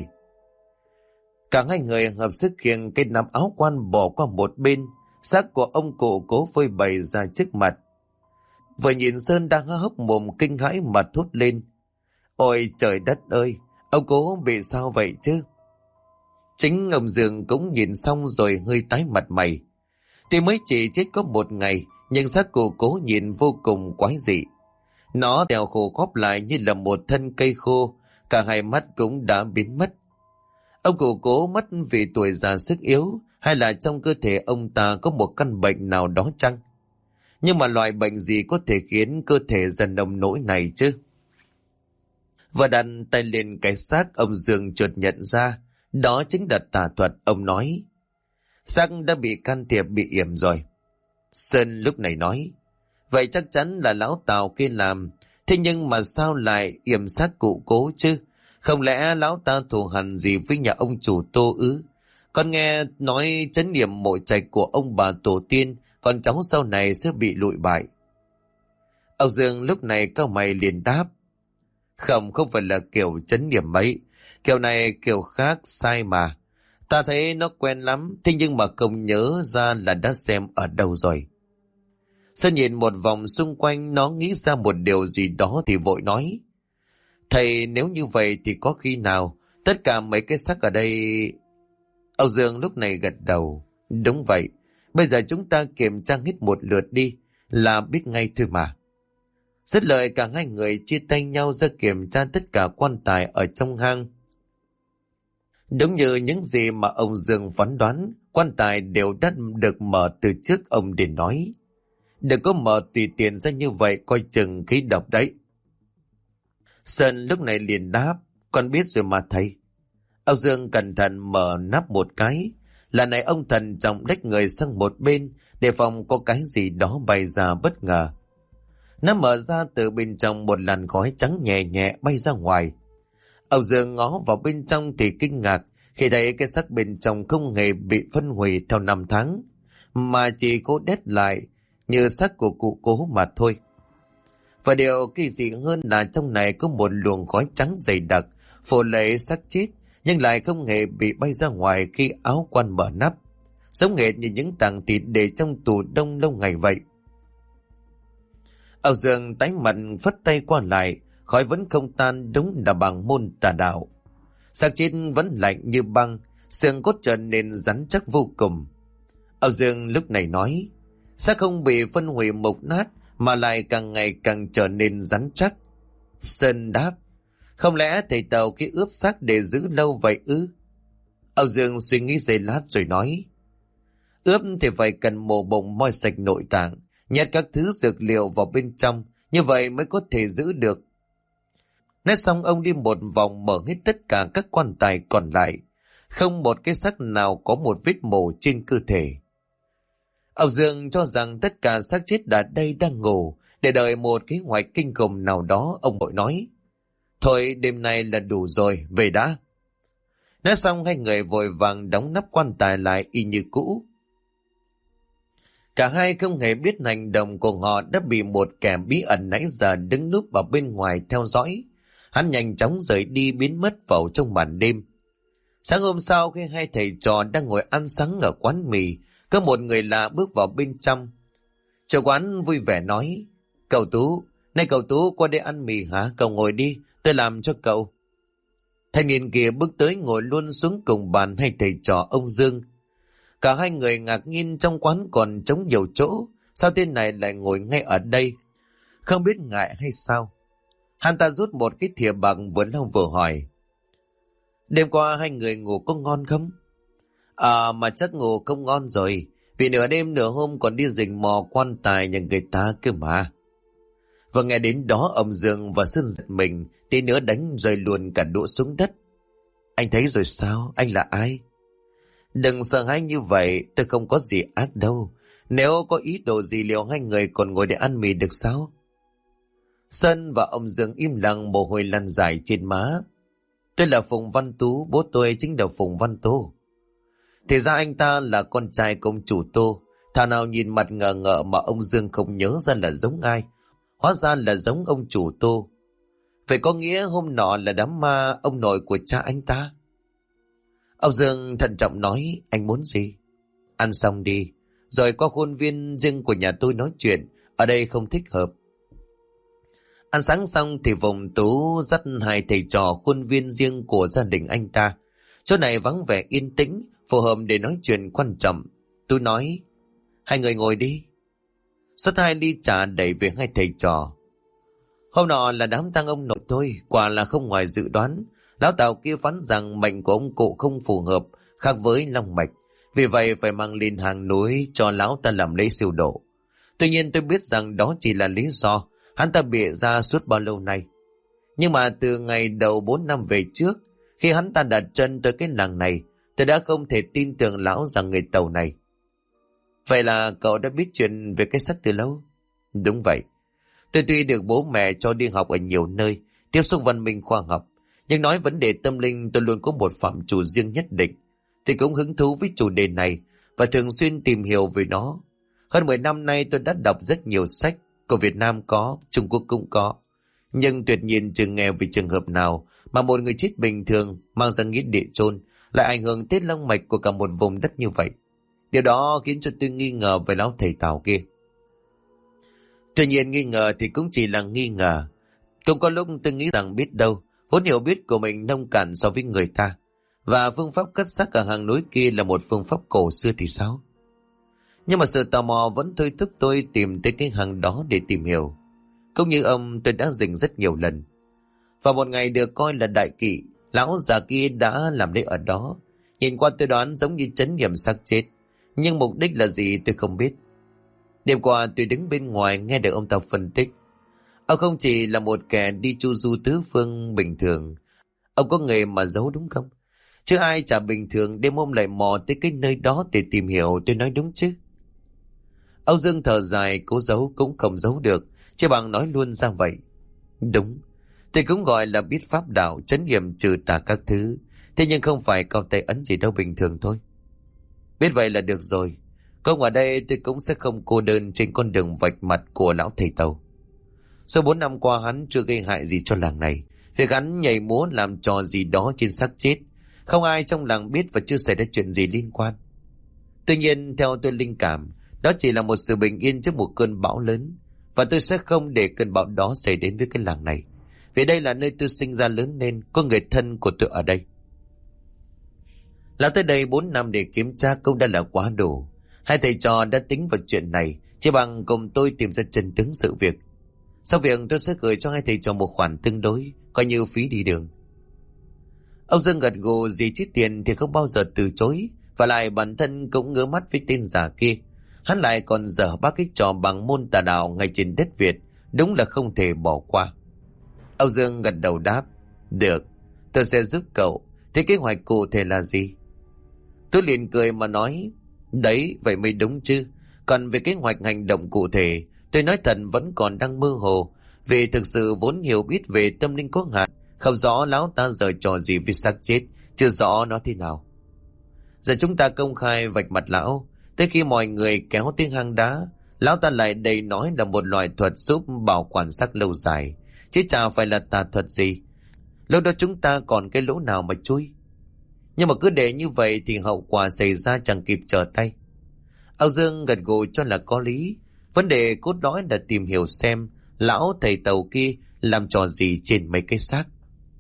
Cả hai người hợp sức khiêng cái nắp áo quan bỏ qua một bên. Xác của ông cụ Cố phơi bày ra trước mặt. Vừa nhìn Sơn đang há hốc mồm kinh hãi mà thốt lên: "Ôi trời đất ơi, ông Cố bị sao vậy chứ?" Chính ông Dương cũng nhìn xong rồi hơi tái mặt mày. Tuy mới chỉ chết có một ngày, nhưng xác cụ Cố nhìn vô cùng quái dị. Nó đèo khô góp lại như là một thân cây khô, cả hai mắt cũng đã biến mất. Ông cụ Cố mất vì tuổi già sức yếu, hay là trong cơ thể ông ta có một căn bệnh nào đó chăng? Nhưng mà loại bệnh gì có thể khiến cơ thể dần nông nỗi này chứ? Và đặt tay lên cái xác, ông Dương chợt nhận ra đó chính là tà thuật. Ông nói: "Xác đã bị can thiệp, bị yểm rồi." Sơn lúc này nói: "Vậy chắc chắn là lão Tào kia làm. Thế nhưng mà sao lại yểm xác cụ Cố chứ? Không lẽ lão ta thù hằn gì với nhà ông chủ Tô ư? Con nghe nói trấn niệm mộ trạch của ông bà tổ tiên, con cháu sau này sẽ bị lụi bại." Ông Dương lúc này cau mày liền đáp: Không phải là kiểu trấn niệm mấy. Kiểu này kiểu khác, sai mà. Ta thấy nó quen lắm, thế nhưng mà không nhớ ra là đã xem ở đâu rồi." Sơn nhìn một vòng xung quanh, nó nghĩ ra một điều gì đó thì vội nói: "Thầy, nếu như vậy thì có khi nào tất cả mấy cái xác ở đây..." Âu Dương lúc này gật đầu: "Đúng vậy, bây giờ chúng ta kiểm tra hết một lượt đi, là biết ngay thôi mà." Dứt lời, cả hai người chia tay nhau ra kiểm tra tất cả quan tài ở trong hang. Đúng như những gì mà ông Dương phán đoán, quan tài đều đã được mở từ trước. Ông để nói: "Đừng có mở tùy tiện ra như vậy, coi chừng khí độc đấy." Sơn lúc này liền đáp: "Con biết rồi mà thầy." Ông Dương cẩn thận mở nắp một cái. Lần này ông thần trọng đách người sang một bên, để phòng có cái gì đó bay ra bất ngờ. Nó mở ra, từ bên trong một làn khói trắng nhẹ nhẹ bay ra ngoài. Ông Dương ngó vào bên trong thì kinh ngạc khi thấy cái xác bên trong không hề bị phân hủy theo năm tháng, mà chỉ cố đét lại như xác của cụ Cố mà thôi. Và điều kỳ dị hơn là trong này có một luồng khói trắng dày đặc phủ lấy xác chết, nhưng lại không hề bị bay ra ngoài khi áo quan mở nắp, giống hệt như những tảng thịt để trong tủ đông lâu ngày vậy. Âu Dương tái mặt phất tay qua lại, khói vẫn không tan, đúng là bằng môn tà đạo. Xác chết vẫn lạnh như băng, xương cốt trở nên rắn chắc vô cùng. Âu Dương lúc này nói: "Xác không bị phân hủy mục nát, mà lại càng ngày càng trở nên rắn chắc." Sơn đáp: "Không lẽ thầy Tàu kia ướp xác để giữ lâu vậy ư?" Âu Dương suy nghĩ giây lát rồi nói: Ướp thì phải cần mổ bụng moi sạch nội tạng, nhét các thứ dược liệu vào bên trong, như vậy mới có thể giữ được. Nói xong ông đi một vòng mở hết tất cả các quan tài còn lại, không một cái xác nào có một vết mổ trên cơ thể. Ông Dương cho rằng tất cả xác chết ở đây đang ngủ, để đợi một kế hoạch kinh khủng nào đó. Ông vội nói: thôi đêm nay là đủ rồi, về đã. Nói xong hai người vội vàng đóng nắp quan tài lại y như cũ. Cả hai không hề biết hành động của họ đã bị một kẻ bí ẩn nãy giờ đứng núp ở bên ngoài theo dõi. Hắn nhanh chóng rời đi biến mất vào trong màn đêm. Sáng hôm sau khi hai thầy trò đang ngồi ăn sáng ở quán mì, có một người lạ bước vào bên trong. Chủ quán vui vẻ nói: cậu Tú, nay cậu Tú qua đây ăn mì hả? Cậu ngồi đi, tôi làm cho cậu. Thanh niên kia bước tới ngồi luôn xuống cùng bàn hai thầy trò ông Dương. Cả hai người ngạc nhiên, trong quán còn trống nhiều chỗ, sao tên này lại ngồi ngay ở đây? Không biết ngại hay sao? Hắn ta rút một cái thìa bằng vừa lau vừa hỏi: đêm qua hai người ngủ có ngon không? Mà chắc ngủ không ngon rồi, vì nửa đêm nửa hôm còn đi rình mò quan tài nhà người ta cơ mà. Và nghe đến đó ông Dương và Sơn giật mình, tí nữa đánh rơi luôn cả đũa xuống đất. Anh thấy rồi sao? Anh là ai? Đừng sợ hãi như vậy, tôi không có gì ác đâu. Nếu có ý đồ gì liệu hai người còn ngồi để ăn mì được sao? Sơn và ông Dương im lặng, mồ hôi lăn dài trên má. Tôi là Phùng Văn Tú, bố tôi chính là Phùng Văn Tô. Thì ra anh ta là con trai công chủ Tô. Thảo nào nhìn mặt ngờ ngợ mà ông Dương không nhớ ra là giống ai. Hóa ra là giống ông chủ Tô. Vậy có nghĩa hôm nọ là đám ma ông nội của cha anh ta. Ông Dương thận trọng nói: anh muốn gì? Ăn xong đi, rồi qua khuôn viên riêng của nhà tôi nói chuyện, ở đây không thích hợp. Ăn sáng xong thì Phùng Tú dắt hai thầy trò khuôn viên riêng của gia đình anh ta. Chỗ này vắng vẻ yên tĩnh, phù hợp để nói chuyện quan trọng. Tú nói: hai người ngồi đi. Suốt hai ly trà đẩy về hai thầy trò. Hôm nọ là đám tang ông nội tôi, quả là không ngoài dự đoán. Lão Tào kia phán rằng mệnh của ông cụ không phù hợp, khác với long mạch. Vì vậy phải mang lên hàng núi cho lão ta làm lễ siêu độ. Tuy nhiên tôi biết rằng đó chỉ là lý do hắn ta bịa ra suốt bao lâu nay. Nhưng mà từ ngày đầu 4 năm về trước, khi hắn ta đặt chân tới cái làng này, tôi đã không thể tin tưởng lão rằng người Tàu này. Vậy là cậu đã biết chuyện về cái xác từ lâu? Đúng vậy. Tôi tuy được bố mẹ cho đi học ở nhiều nơi, tiếp xúc văn minh khoa học, nhưng nói vấn đề tâm linh tôi luôn có một phạm trù riêng nhất định. Tôi cũng hứng thú với chủ đề này và thường xuyên tìm hiểu về nó. Hơn 10 năm nay tôi đã đọc rất nhiều sách, của Việt Nam có, Trung Quốc cũng có. Nhưng tuyệt nhiên chưa nghe về trường hợp nào mà một người chết bình thường mang ra nghĩa địa chôn lại ảnh hưởng tới long mạch của cả một vùng đất như vậy. Điều đó khiến cho tôi nghi ngờ về lão thầy Tào kia. Tuy nhiên nghi ngờ thì cũng chỉ là nghi ngờ. Cũng có lúc tôi nghĩ rằng biết đâu vốn hiểu biết của mình nông cạn so với người ta, và phương pháp cất xác ở hang núi kia là một phương pháp cổ xưa thì sao? Nhưng mà sự tò mò vẫn thôi thúc tôi tìm tới cái hang đó để tìm hiểu. Cũng như ông, tôi đã dình rất nhiều lần. Và một ngày được coi là đại kỵ, lão già kia đã làm lễ ở đó. Nhìn qua tôi đoán giống như trấn nghiệm xác chết, nhưng mục đích là gì tôi không biết. Đêm qua tôi đứng bên ngoài nghe được ông ta phân tích. Ông không chỉ là một kẻ đi chu du tứ phương bình thường. Ông có nghề mà giấu đúng không? Chứ ai chả bình thường đêm hôm lại mò tới cái nơi đó để tìm hiểu, tôi nói đúng chứ? Âu Dương thở dài, cố giấu cũng không giấu được, chỉ bằng nói luôn ra vậy. Đúng, tôi cũng gọi là biết pháp đạo, trấn nghiệm trừ tà các thứ. Thế nhưng không phải cao tay ấn gì đâu, bình thường thôi. Biết vậy là được rồi. Không ở đây tôi cũng sẽ không cô đơn trên con đường vạch mặt của lão thầy Tàu. Sau 4 năm qua hắn chưa gây hại gì cho làng này. Việc hắn nhảy múa làm trò gì đó trên xác chết, không ai trong làng biết và chưa xảy ra chuyện gì liên quan. Tuy nhiên theo tôi linh cảm, đó chỉ là một sự bình yên trước một cơn bão lớn. Và tôi sẽ không để cơn bão đó xảy đến với cái làng này. Vì đây là nơi tôi sinh ra lớn lên, có người thân của tôi ở đây. Lão tới đây 4 năm để kiểm tra cũng đã là quá đủ. Hai thầy trò đã tính vào chuyện này, chỉ bằng cùng tôi tìm ra chân tướng sự việc. Sau việc tôi sẽ gửi cho hai thầy trò một khoản tương đối, coi như phí đi đường. Ông Dương gật gù, gì chít tiền thì không bao giờ từ chối, Và lại bản thân cũng ngứa mắt với tên già kia. Hắn lại còn dở bác cái trò bằng môn tà đạo ngay trên đất Việt. Đúng là không thể bỏ qua. Âu Dương gật đầu đáp. Được, tôi sẽ giúp cậu. Thế kế hoạch cụ thể là gì? Tôi liền cười mà nói. Đấy, vậy mới đúng chứ. Còn về kế hoạch hành động cụ thể, tôi nói thật vẫn còn đang mơ hồ. Vì thực sự vốn hiểu biết về tâm linh có hạn. Không rõ lão ta giở trò gì với xác chết. Chưa rõ nó thế nào. Giờ chúng ta công khai vạch mặt lão. Tới khi mọi người kéo tiếng hang đá, lão ta lại đầy nói là một loại thuật giúp bảo quản xác lâu dài. Chứ chả phải là tà thuật gì. Lúc đó chúng ta còn cái lỗ nào mà chui. Nhưng mà cứ để như vậy thì hậu quả xảy ra chẳng kịp trở tay. Âu Dương gật gù cho là có lý. Vấn đề cốt lõi là tìm hiểu xem lão thầy tàu kia làm trò gì trên mấy cái xác.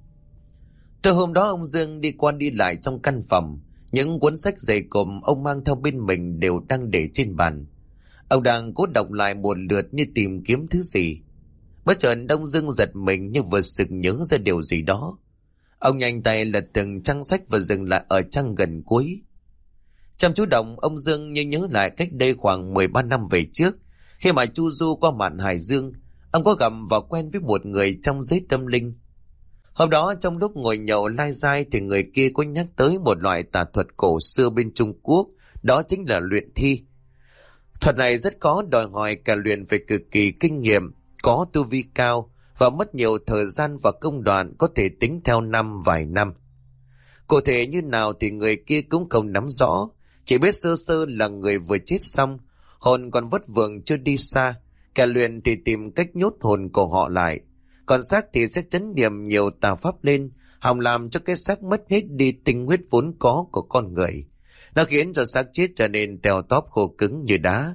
Từ hôm đó ông Dương đi qua đi lại trong căn phòng. Những cuốn sách dày cộm ông mang theo bên mình đều đang để trên bàn. Ông đang cố đọc lại một lượt như tìm kiếm thứ gì. Bất chợt Đông Dương giật mình như vừa sực nhớ ra điều gì đó. Ông nhanh tay lật từng trang sách và dừng lại ở trang gần cuối. Chăm chú đọc, ông Dương như nhớ lại cách đây khoảng 13 năm về trước. Khi mà chu du qua mạn Hải Dương, ông có gặp và quen với một người trong giới tâm linh. Hôm đó trong lúc ngồi nhậu lai dai thì người kia có nhắc tới một loại tà thuật cổ xưa bên Trung Quốc, đó chính là luyện thi. Thuật này rất khó, đòi hỏi cả luyện về cực kỳ kinh nghiệm, có tu vi cao và mất nhiều thời gian và công đoạn, có thể tính theo năm vài năm. Cụ thể như nào thì người kia cũng không nắm rõ, chỉ biết sơ sơ là người vừa chết xong, hồn còn vất vưởng chưa đi xa, kẻ luyện thì tìm cách nhốt hồn của họ lại. Còn xác thì sẽ chấn niệm nhiều tà pháp lên, hòng làm cho cái xác mất hết đi tinh huyết vốn có của con người. Nó khiến cho xác chết trở nên teo tóp khô cứng như đá.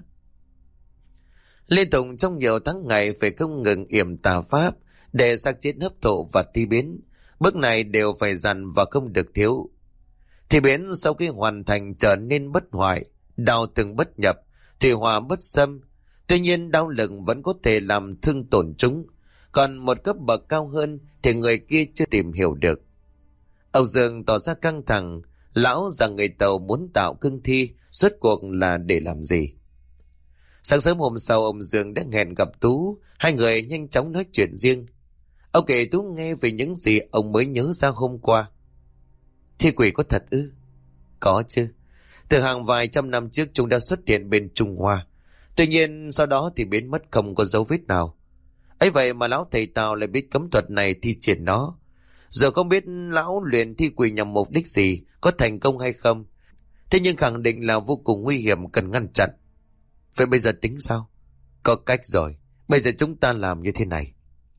Liên tục trong nhiều tháng ngày phải không ngừng yểm tà pháp để xác chết hấp thụ và thi biến. Bước này đều phải dằn và không được thiếu. Thi biến sau khi hoàn thành trở nên bất hoại, đao từng bất nhập, thủy hỏa bất xâm. Tuy nhiên đao lực vẫn có thể làm thương tổn chúng. Còn một cấp bậc cao hơn thì người kia chưa tìm hiểu được. Âu Dương tỏ ra căng thẳng. Lão rằng người Tàu muốn tạo cương thi, rốt cuộc là để làm gì? Sáng sớm hôm sau ông Dương đã hẹn gặp Tú. Hai người nhanh chóng nói chuyện riêng. Ông kể Tú nghe về những gì ông mới nhớ ra hôm qua. Thi quỷ có thật ư? Có chứ. Từ hàng vài trăm năm trước chúng đã xuất hiện bên Trung Hoa. Tuy nhiên sau đó thì biến mất không có dấu vết nào. Ấy vậy mà lão thầy Tào lại biết cấm thuật này thi triển nó. Giờ không biết lão luyện thi quỷ nhằm mục đích gì, có thành công hay không. Thế nhưng khẳng định là vô cùng nguy hiểm, cần ngăn chặn. Vậy bây giờ tính sao? Có cách rồi. Bây giờ chúng ta làm như thế này.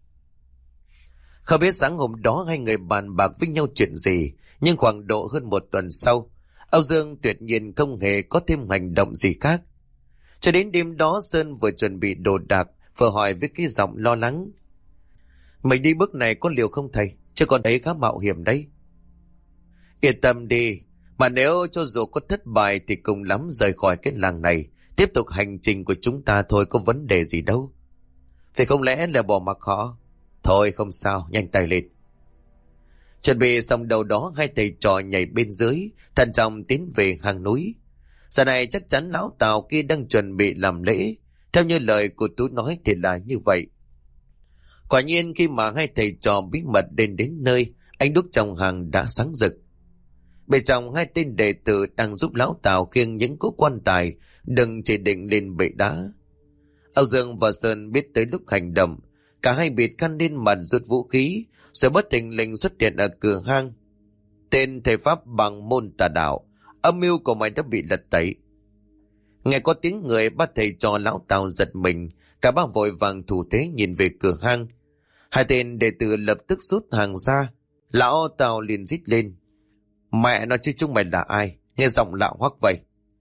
Không biết sáng hôm đó hai người bàn bạc với nhau chuyện gì, nhưng khoảng độ hơn một tuần sau, Âu Dương tuyệt nhiên không hề có thêm hành động gì khác. Cho đến đêm đó Sơn vừa chuẩn bị đồ đạc, vừa hỏi với cái giọng lo lắng. Mình đi bước này có liều không thầy? Chứ còn thấy khá mạo hiểm đấy. Yên tâm đi, mà nếu cho dù có thất bại thì cùng lắm rời khỏi cái làng này, tiếp tục hành trình của chúng ta thôi, có vấn đề gì đâu. Phải không lẽ là bỏ mặc họ? Thôi không sao, nhanh tay lên. Chuẩn bị xong đầu đó hai thầy trò nhảy bên dưới, thận trọng tiến về hang núi. Giờ này chắc chắn lão Tào kia đang chuẩn bị làm lễ. Theo như lời của Tú nói thì là như vậy. Quả nhiên khi mà hai thầy trò bí mật đến nơi, ánh đuốc trong hang đã sáng rực. Bên trong hai tên đệ tử đang giúp lão Tào khiêng những cỗ quan tài đừng chỉ định lên bệ đá. Âu Dương và Sơn biết tới lúc hành động, cả hai bịt khăn lên mặt rút vũ khí, rồi bất thình lình xuất hiện ở cửa hang. Tên thầy pháp bằng môn tà đạo, âm mưu của mày đã bị lật tẩy. Nghe có tiếng người, ba thầy trò lão Tào giật mình, cả ba vội vàng thủ thế nhìn về cửa hang. Hai tên đệ tử lập tức rút hàng ra. Lão Tào liền rít lên. Mẹ nói chứ chúng mày là ai? Nghe giọng lạ hoắc vậy.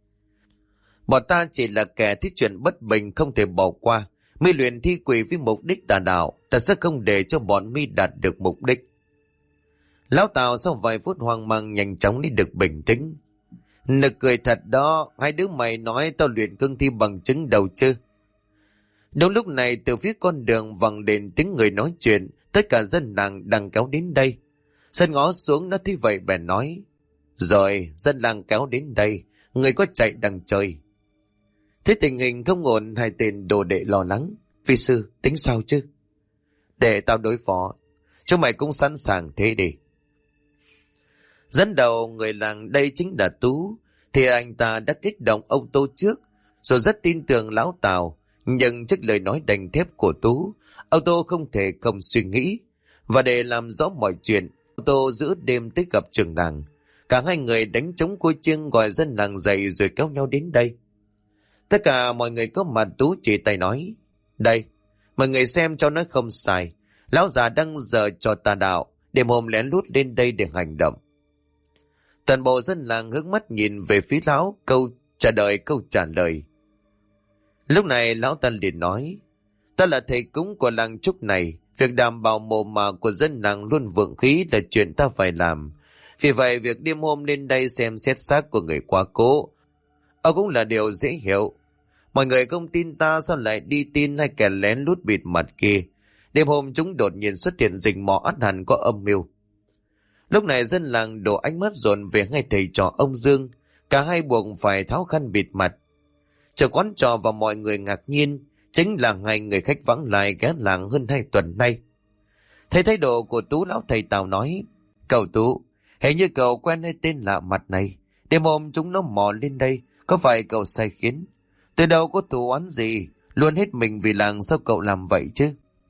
Bọn ta chỉ là kẻ thích chuyện bất bình không thể bỏ qua. Mi luyện thi quỷ với mục đích tà đạo, ta sẽ không để cho bọn mi đạt được mục đích. Lão Tào sau vài phút hoang mang nhanh chóng đi được bình tĩnh. Nực cười thật đó, hai đứa mày nói tao luyện cương thi bằng chứng đầu chứ? Đúng lúc này từ phía con đường vang lên tiếng người nói chuyện, tất cả dân làng đang kéo đến đây. Sơn ngó xuống nó thấy vậy bèn nói. Rồi dân làng kéo đến đây, người có chạy đằng trời. Thế tình hình không ổn, hai tên đồ đệ lo lắng. Vi sư, tính sao chứ? Để tao đối phó. Chúng mày cũng sẵn sàng thế đi. Dẫn đầu người làng đây chính là Tú. Thì anh ta đã kích động ông Tô trước, rồi rất tin tưởng lão Tào. Nhưng trước lời nói đành thép của Tú, ông Tô không thể không suy nghĩ. Và để làm rõ mọi chuyện, ông Tô giữa đêm tới gặp trưởng làng. Cả hai người đánh trống côi chiêng gọi dân làng dậy rồi kéo nhau đến đây. Tất cả mọi người có mặt, Tú chỉ tay nói: Đây, mọi người xem cho nó không sai. Lão già đang giở trò tà đạo, đêm hôm lén lút lên đây để hành động. Toàn bộ dân làng hướng mắt nhìn về phía lão, câu trả lời. Lúc này lão ta liền nói: Ta là thầy cúng của làng Trúc này, việc đảm bảo mồ mả của dân làng luôn vượng khí là chuyện ta phải làm. Vì vậy việc đêm hôm lên đây xem xét xác của người quá cố cũng là điều dễ hiểu. Mọi người không tin ta, sao lại đi tin hai kẻ lén lút bịt mặt kia? Đêm hôm chúng đột nhiên xuất hiện rình mò, ắt hẳn có âm mưu. Lúc này dân làng đổ ánh mắt dồn về hai thầy trò ông Dương, cả hai buộc phải tháo khăn bịt mặt. Chờ quán trò và mọi người ngạc nhiên, chính là hai người khách vắng lại ghé làng hơn 2 tuần nay. Thấy thái độ của Tú, lão thầy Tào nói: Cậu Tú, hình như cậu quen hai tên lạ mặt này. Đêm hôm chúng nó mò lên đây, có phải cậu sai khiến? Từ đâu có thù oán gì, luôn hết mình vì làng, sao cậu làm vậy chứ?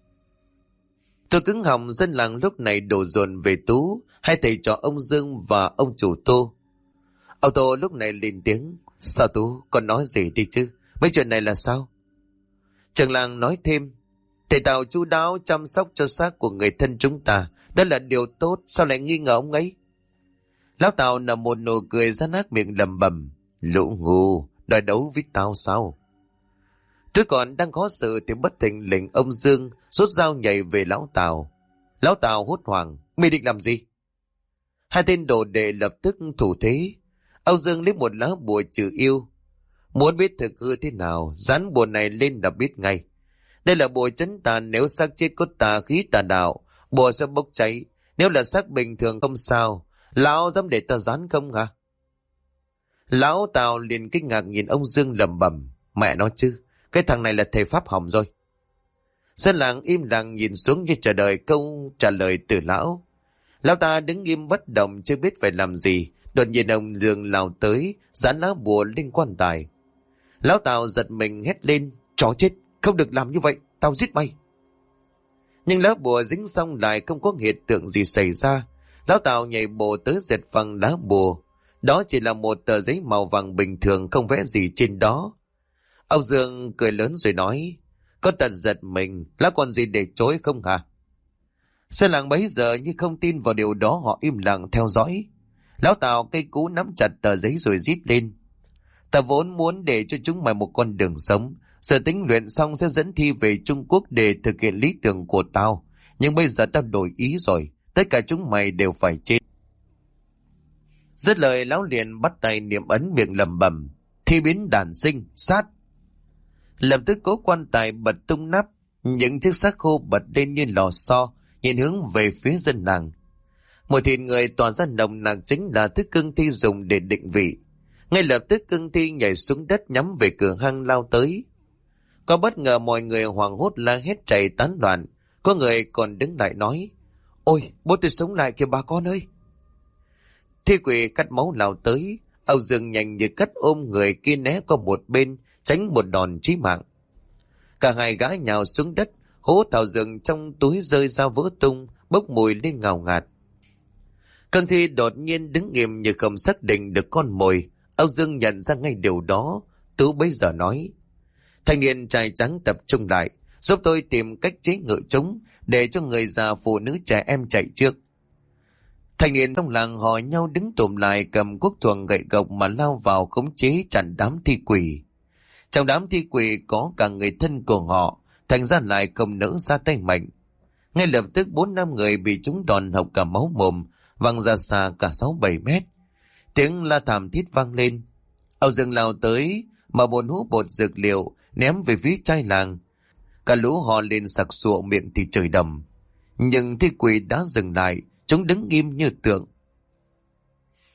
Tôi cứng họng, dân làng lúc này đổ dồn về Tú, hai thầy trò ông Dương và ông chủ Tô. Ông Tô lúc này lên tiếng: Sao Tú, con nói gì đi chứ? Mấy chuyện này là sao? Trưởng làng nói thêm: Thầy Tào chu đáo chăm sóc cho xác của người thân chúng ta, đó là điều tốt, sao lại nghi ngờ ông ấy? Lão Tào nở một nụ cười ra nát miệng lầm bầm: Lũ ngu, đòi đấu với tao sao? Tôi còn đang khó xử thì bất thình lình ông Dương rút dao nhảy về lão Tào. Lão Tào hốt hoảng: Mày định làm gì? Hai tên đồ đệ lập tức thủ thế. Ông Dương lấy một lá bùa trừ yêu. Muốn biết thực hư thế nào, dán bùa này lên là biết ngay. Đây là bùa trấn tà, nếu xác chết có tà khí tà đạo, bùa sẽ bốc cháy. Nếu là xác bình thường không sao. Lão dám để ta dán không hả? Lão Tào liền kinh ngạc nhìn ông Dương lẩm bẩm: Mẹ nó chứ, cái thằng này là thầy pháp hỏng rồi. Dân làng im lặng nhìn xuống như chờ đợi câu trả lời từ lão. Lão ta đứng im bất động, chưa biết phải làm gì. Đột nhiên ông Dương lao tới, dán lá bùa lên quan tài. Lão Tào giật mình hét lên: Chó chết, không được làm như vậy, tao giết mày. Nhưng lá bùa dính xong lại không có hiện tượng gì xảy ra. Lão Tào nhảy bộ tới giật phăng lá bùa. Đó chỉ là một tờ giấy màu vàng bình thường, không vẽ gì trên đó. Ông Dương cười lớn rồi nói: Có tật giật mình, lá còn gì để chối không hả? Dân làng bấy giờ như không tin vào điều đó, họ im lặng theo dõi. Lão Tào cây cú nắm chặt tờ giấy rồi rít lên: Ta vốn muốn để cho chúng mày một con đường sống, giờ tính luyện xong sẽ dẫn thi về Trung Quốc để thực hiện lý tưởng của tao. Nhưng bây giờ tao đổi ý rồi, tất cả chúng mày đều phải chết. Dứt lời lão liền bắt tay niệm ấn, miệng lẩm bẩm: Thi biến đản sinh, sát. Lập tức cố quan tài bật tung nắp, những chiếc xác khô bật lên như lò xo, nhìn hướng về phía dân làng. Mùi thịt người tỏa ra nồng nặc, chính là thức cương thi dùng để định vị. Ngay lập tức cương thi nhảy xuống đất nhắm về cửa hang lao tới. Có bất ngờ mọi người hoảng hốt la hét chạy tán loạn. Có người còn đứng lại nói: Ôi, bố tôi sống lại kìa bà con ơi! Thi quỷ cắt máu lao tới. Ông Dương nhanh như cắt ôm người kia né qua một bên, tránh một đòn chí mạng. Cả hai gã nhào xuống đất, hố thảo dược trong túi rơi ra vỡ tung, bốc mùi lên ngào ngạt. Cương thi đột nhiên đứng nghiêm như không xác định được con mồi. Ông Dương nhận ra ngay điều đó. Tú bấy giờ nói: Thanh niên trai trắng tập trung lại, giúp tôi tìm cách chế ngự chúng, để cho người già phụ nữ trẻ em chạy trước. Thanh niên trong làng họ nhau đứng tụm lại, cầm cuốc thuồng gậy gộc mà lao vào khống chế chặn đám thi quỷ. Trong đám thi quỷ có cả người thân của họ, thành ra lại không nỡ ra tay mạnh. Ngay lập tức 4-5 người bị chúng đòn hộc cả máu mồm, văng ra xa cả 6-7 mét. Tiếng la thảm thiết vang lên. Ông Dương lao tới, mà một hũ bột dược liệu ném về phía trai làng. Cả lũ họ lên sặc sụa miệng thì trời đầm. Nhưng thi quỷ đã dừng lại, chúng đứng im như tượng.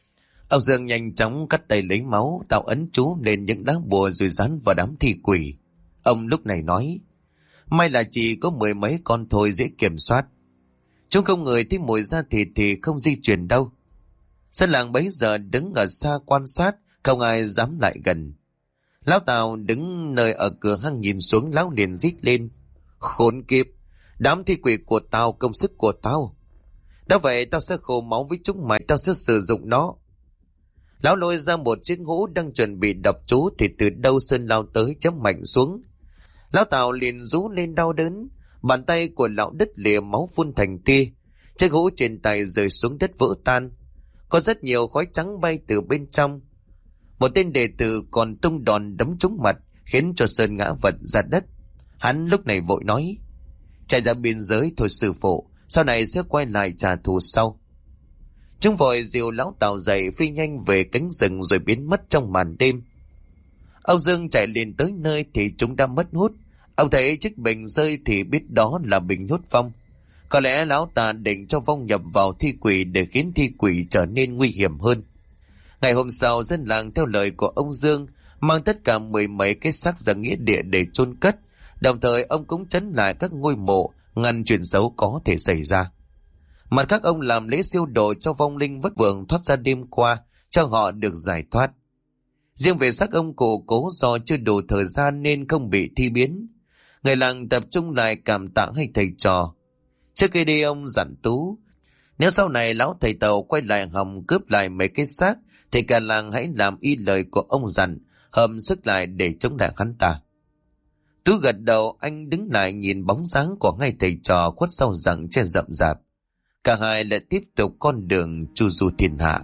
Ông Dương nhanh chóng cắt tay lấy máu, tạo ấn chú lên những lá bùa rồi dán vào đám thi quỷ. Ông lúc này nói, may là chỉ có 10 mấy con thôi, dễ kiểm soát. Chúng không ngửi thấy mùi da thịt thì không di chuyển đâu. Dân làng bấy giờ đứng ở xa quan sát, không ai dám lại gần. Lão Tào đứng nơi ở cửa hang nhìn xuống, lão liền rít lên, khốn kiếp, đám thi quỷ của tao, công sức của tao. Đã vậy tao sẽ khô máu với chúng mày, tao sẽ sử dụng nó. Lão lôi ra một chiếc hũ đang chuẩn bị đọc chú thì từ đâu Sơn lao tới chấm mạnh xuống. Lão Tào liền rú lên đau đớn, bàn tay của lão đứt lìa, máu phun thành tia. Chiếc hũ trên tay rơi xuống đất vỡ tan. Có rất nhiều khói trắng bay từ bên trong. Một tên đệ tử còn tung đòn đấm trúng mặt, khiến cho Sơn ngã vật ra đất. Hắn lúc này vội nói, chạy ra biên giới thôi sư phụ, sau này sẽ quay lại trả thù sau. Chúng vội dìu lão Tào dậy, phi nhanh về cánh rừng rồi biến mất trong màn đêm. Âu Dương chạy liền tới nơi thì chúng đã mất hút. Ông thấy chiếc bình rơi thì biết đó là bình hút vong. Có lẽ lão ta định cho vong nhập vào thi quỷ để khiến thi quỷ trở nên nguy hiểm hơn. Ngày hôm sau, dân làng theo lời của ông Dương mang tất cả 10 mấy cái xác ra nghĩa địa để chôn cất. Đồng thời ông cũng trấn lại các ngôi mộ, ngăn chuyện xấu có thể xảy ra. Mặt khác, ông làm lễ siêu độ cho vong linh vất vưởng thoát ra đêm qua, cho họ được giải thoát. Riêng về xác ông cụ cố do chưa đủ thời gian nên không bị thi biến. Người làng tập trung lại cảm tạ hai thầy trò. Trước khi đi, ông dặn Tú, nếu sau này lão thầy Tàu quay lại hòng cướp lại mấy cái xác thì cả làng hãy làm y lời của ông dặn, hợp sức lại để chống lại hắn ta. Tú gật đầu, anh đứng lại nhìn bóng dáng của hai thầy trò khuất sau rặng che rậm rạp. Cả hai lại tiếp tục con đường chu du thiên hạ.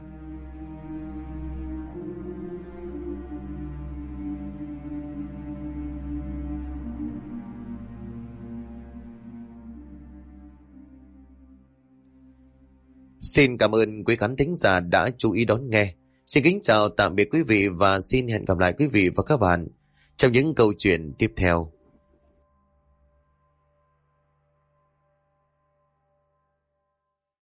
Xin cảm ơn quý khán thính giả đã chú ý đón nghe. Xin kính chào tạm biệt quý vị và xin hẹn gặp lại quý vị và các bạn trong những câu chuyện tiếp theo.